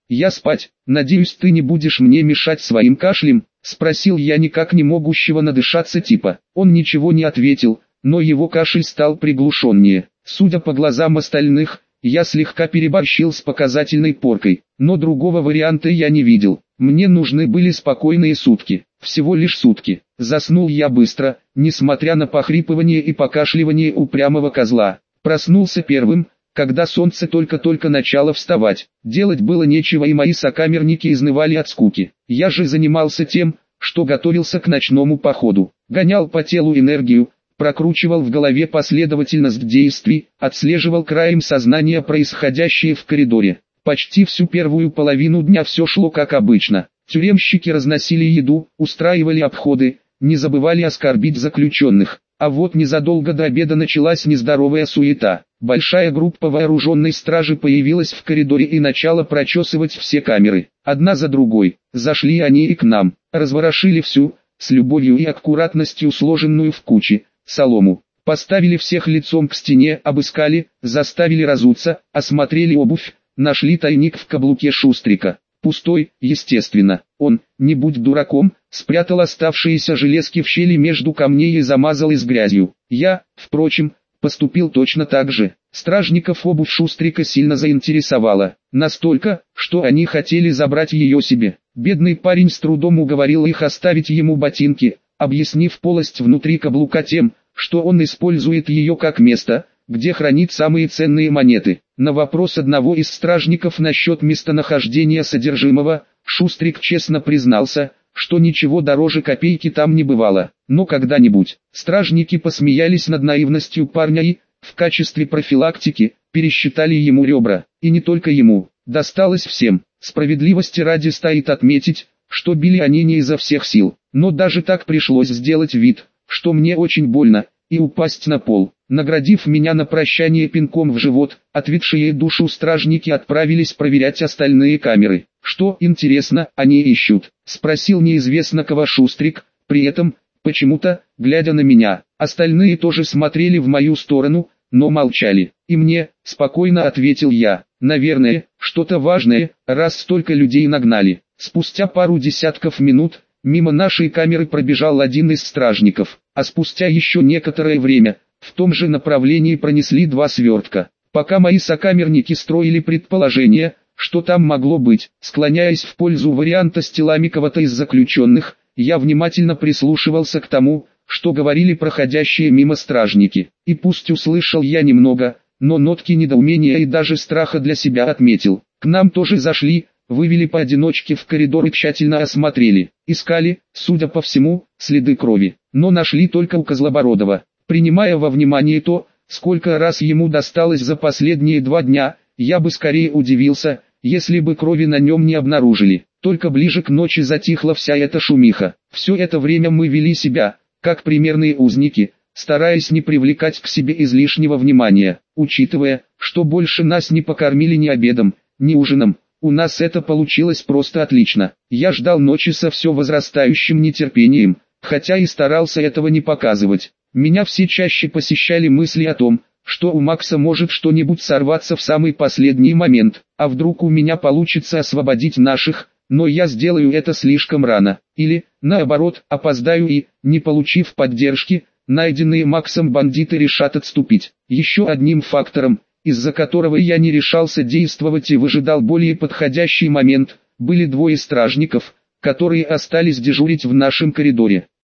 «Я спать. Надеюсь, ты не будешь мне мешать своим кашлем?» — спросил я никак не могущего надышаться типа. Он ничего не ответил, но его кашель стал приглушеннее. Судя по глазам остальных, я слегка переборщил с показательной поркой, но другого варианта я не видел. Мне нужны были спокойные сутки, всего лишь сутки. Заснул я быстро, несмотря на похрипывание и покашливание упрямого козла. Проснулся первым, когда солнце только-только начало вставать. Делать было нечего, и мои сокамерники изнывали от скуки. Я же занимался тем, что готовился к ночному походу. Гонял по телу энергию, прокручивал в голове последовательность действий, отслеживал краем сознания происходящее в коридоре. Почти всю первую половину дня все шло как обычно. Тюремщики разносили еду, устраивали обходы, не забывали оскорбить заключенных. А вот незадолго до обеда началась нездоровая суета. Большая группа вооруженной стражи появилась в коридоре и начала прочесывать все камеры. Одна за другой. Зашли они и к нам. Разворошили всю, с любовью и аккуратностью сложенную в кучи, солому. Поставили всех лицом к стене, обыскали, заставили разуться, осмотрели обувь, нашли тайник в каблуке Шустрика. Пустой, естественно. Он, не будь дураком, спрятал оставшиеся железки в щели между камней и замазал их грязью. Я, впрочем, поступил точно так же. Стражников обувь Шустрика сильно заинтересовала. Настолько, что они хотели забрать ее себе. Бедный парень с трудом уговорил их оставить ему ботинки, объяснив полость внутри каблука тем, что он использует ее как место, где хранит самые ценные монеты. На вопрос одного из стражников насчет местонахождения содержимого, Шустрик честно признался, что ничего дороже копейки там не бывало. Но когда-нибудь стражники посмеялись над наивностью парня и, в качестве профилактики, пересчитали ему ребра. И не только ему, досталось всем. Справедливости ради стоит отметить, что били они не изо всех сил. Но даже так пришлось сделать вид, что мне очень больно, и упасть на пол. Наградив меня на прощание пинком в живот, отведшие душу стражники отправились проверять остальные камеры. «Что, интересно, они ищут?» — спросил неизвестно кого Шустрик, при этом, почему-то, глядя на меня. Остальные тоже смотрели в мою сторону, но молчали. «И мне», — спокойно ответил я, — «наверное, что-то важное, раз столько людей нагнали». Спустя пару десятков минут, мимо нашей камеры пробежал один из стражников, а спустя еще некоторое время, в том же направлении пронесли два свертка. Пока мои сокамерники строили предположение, что там могло быть, склоняясь в пользу варианта с телами кого-то из заключенных, я внимательно прислушивался к тому, что говорили проходящие мимо стражники. И пусть услышал я немного, но нотки недоумения и даже страха для себя отметил. К нам тоже зашли, вывели поодиночке в коридор и тщательно осмотрели. Искали, судя по всему, следы крови, но нашли только у Козлобородова. Принимая во внимание то, сколько раз ему досталось за последние два дня, я бы скорее удивился, если бы крови на нем не обнаружили. Только ближе к ночи затихла вся эта шумиха. Все это время мы вели себя, как примерные узники, стараясь не привлекать к себе излишнего внимания. Учитывая, что больше нас не покормили ни обедом, ни ужином, у нас это получилось просто отлично. Я ждал ночи со все возрастающим нетерпением, хотя и старался этого не показывать. Меня все чаще посещали мысли о том, что у Макса может что-нибудь сорваться в самый последний момент, а вдруг у меня получится освободить наших, но я сделаю это слишком рано, или, наоборот, опоздаю и, не получив поддержки, найденные Максом бандиты решат отступить. Еще одним фактором, из-за которого я не решался действовать и выжидал более подходящий момент, были двое стражников, которые остались дежурить в нашем коридоре.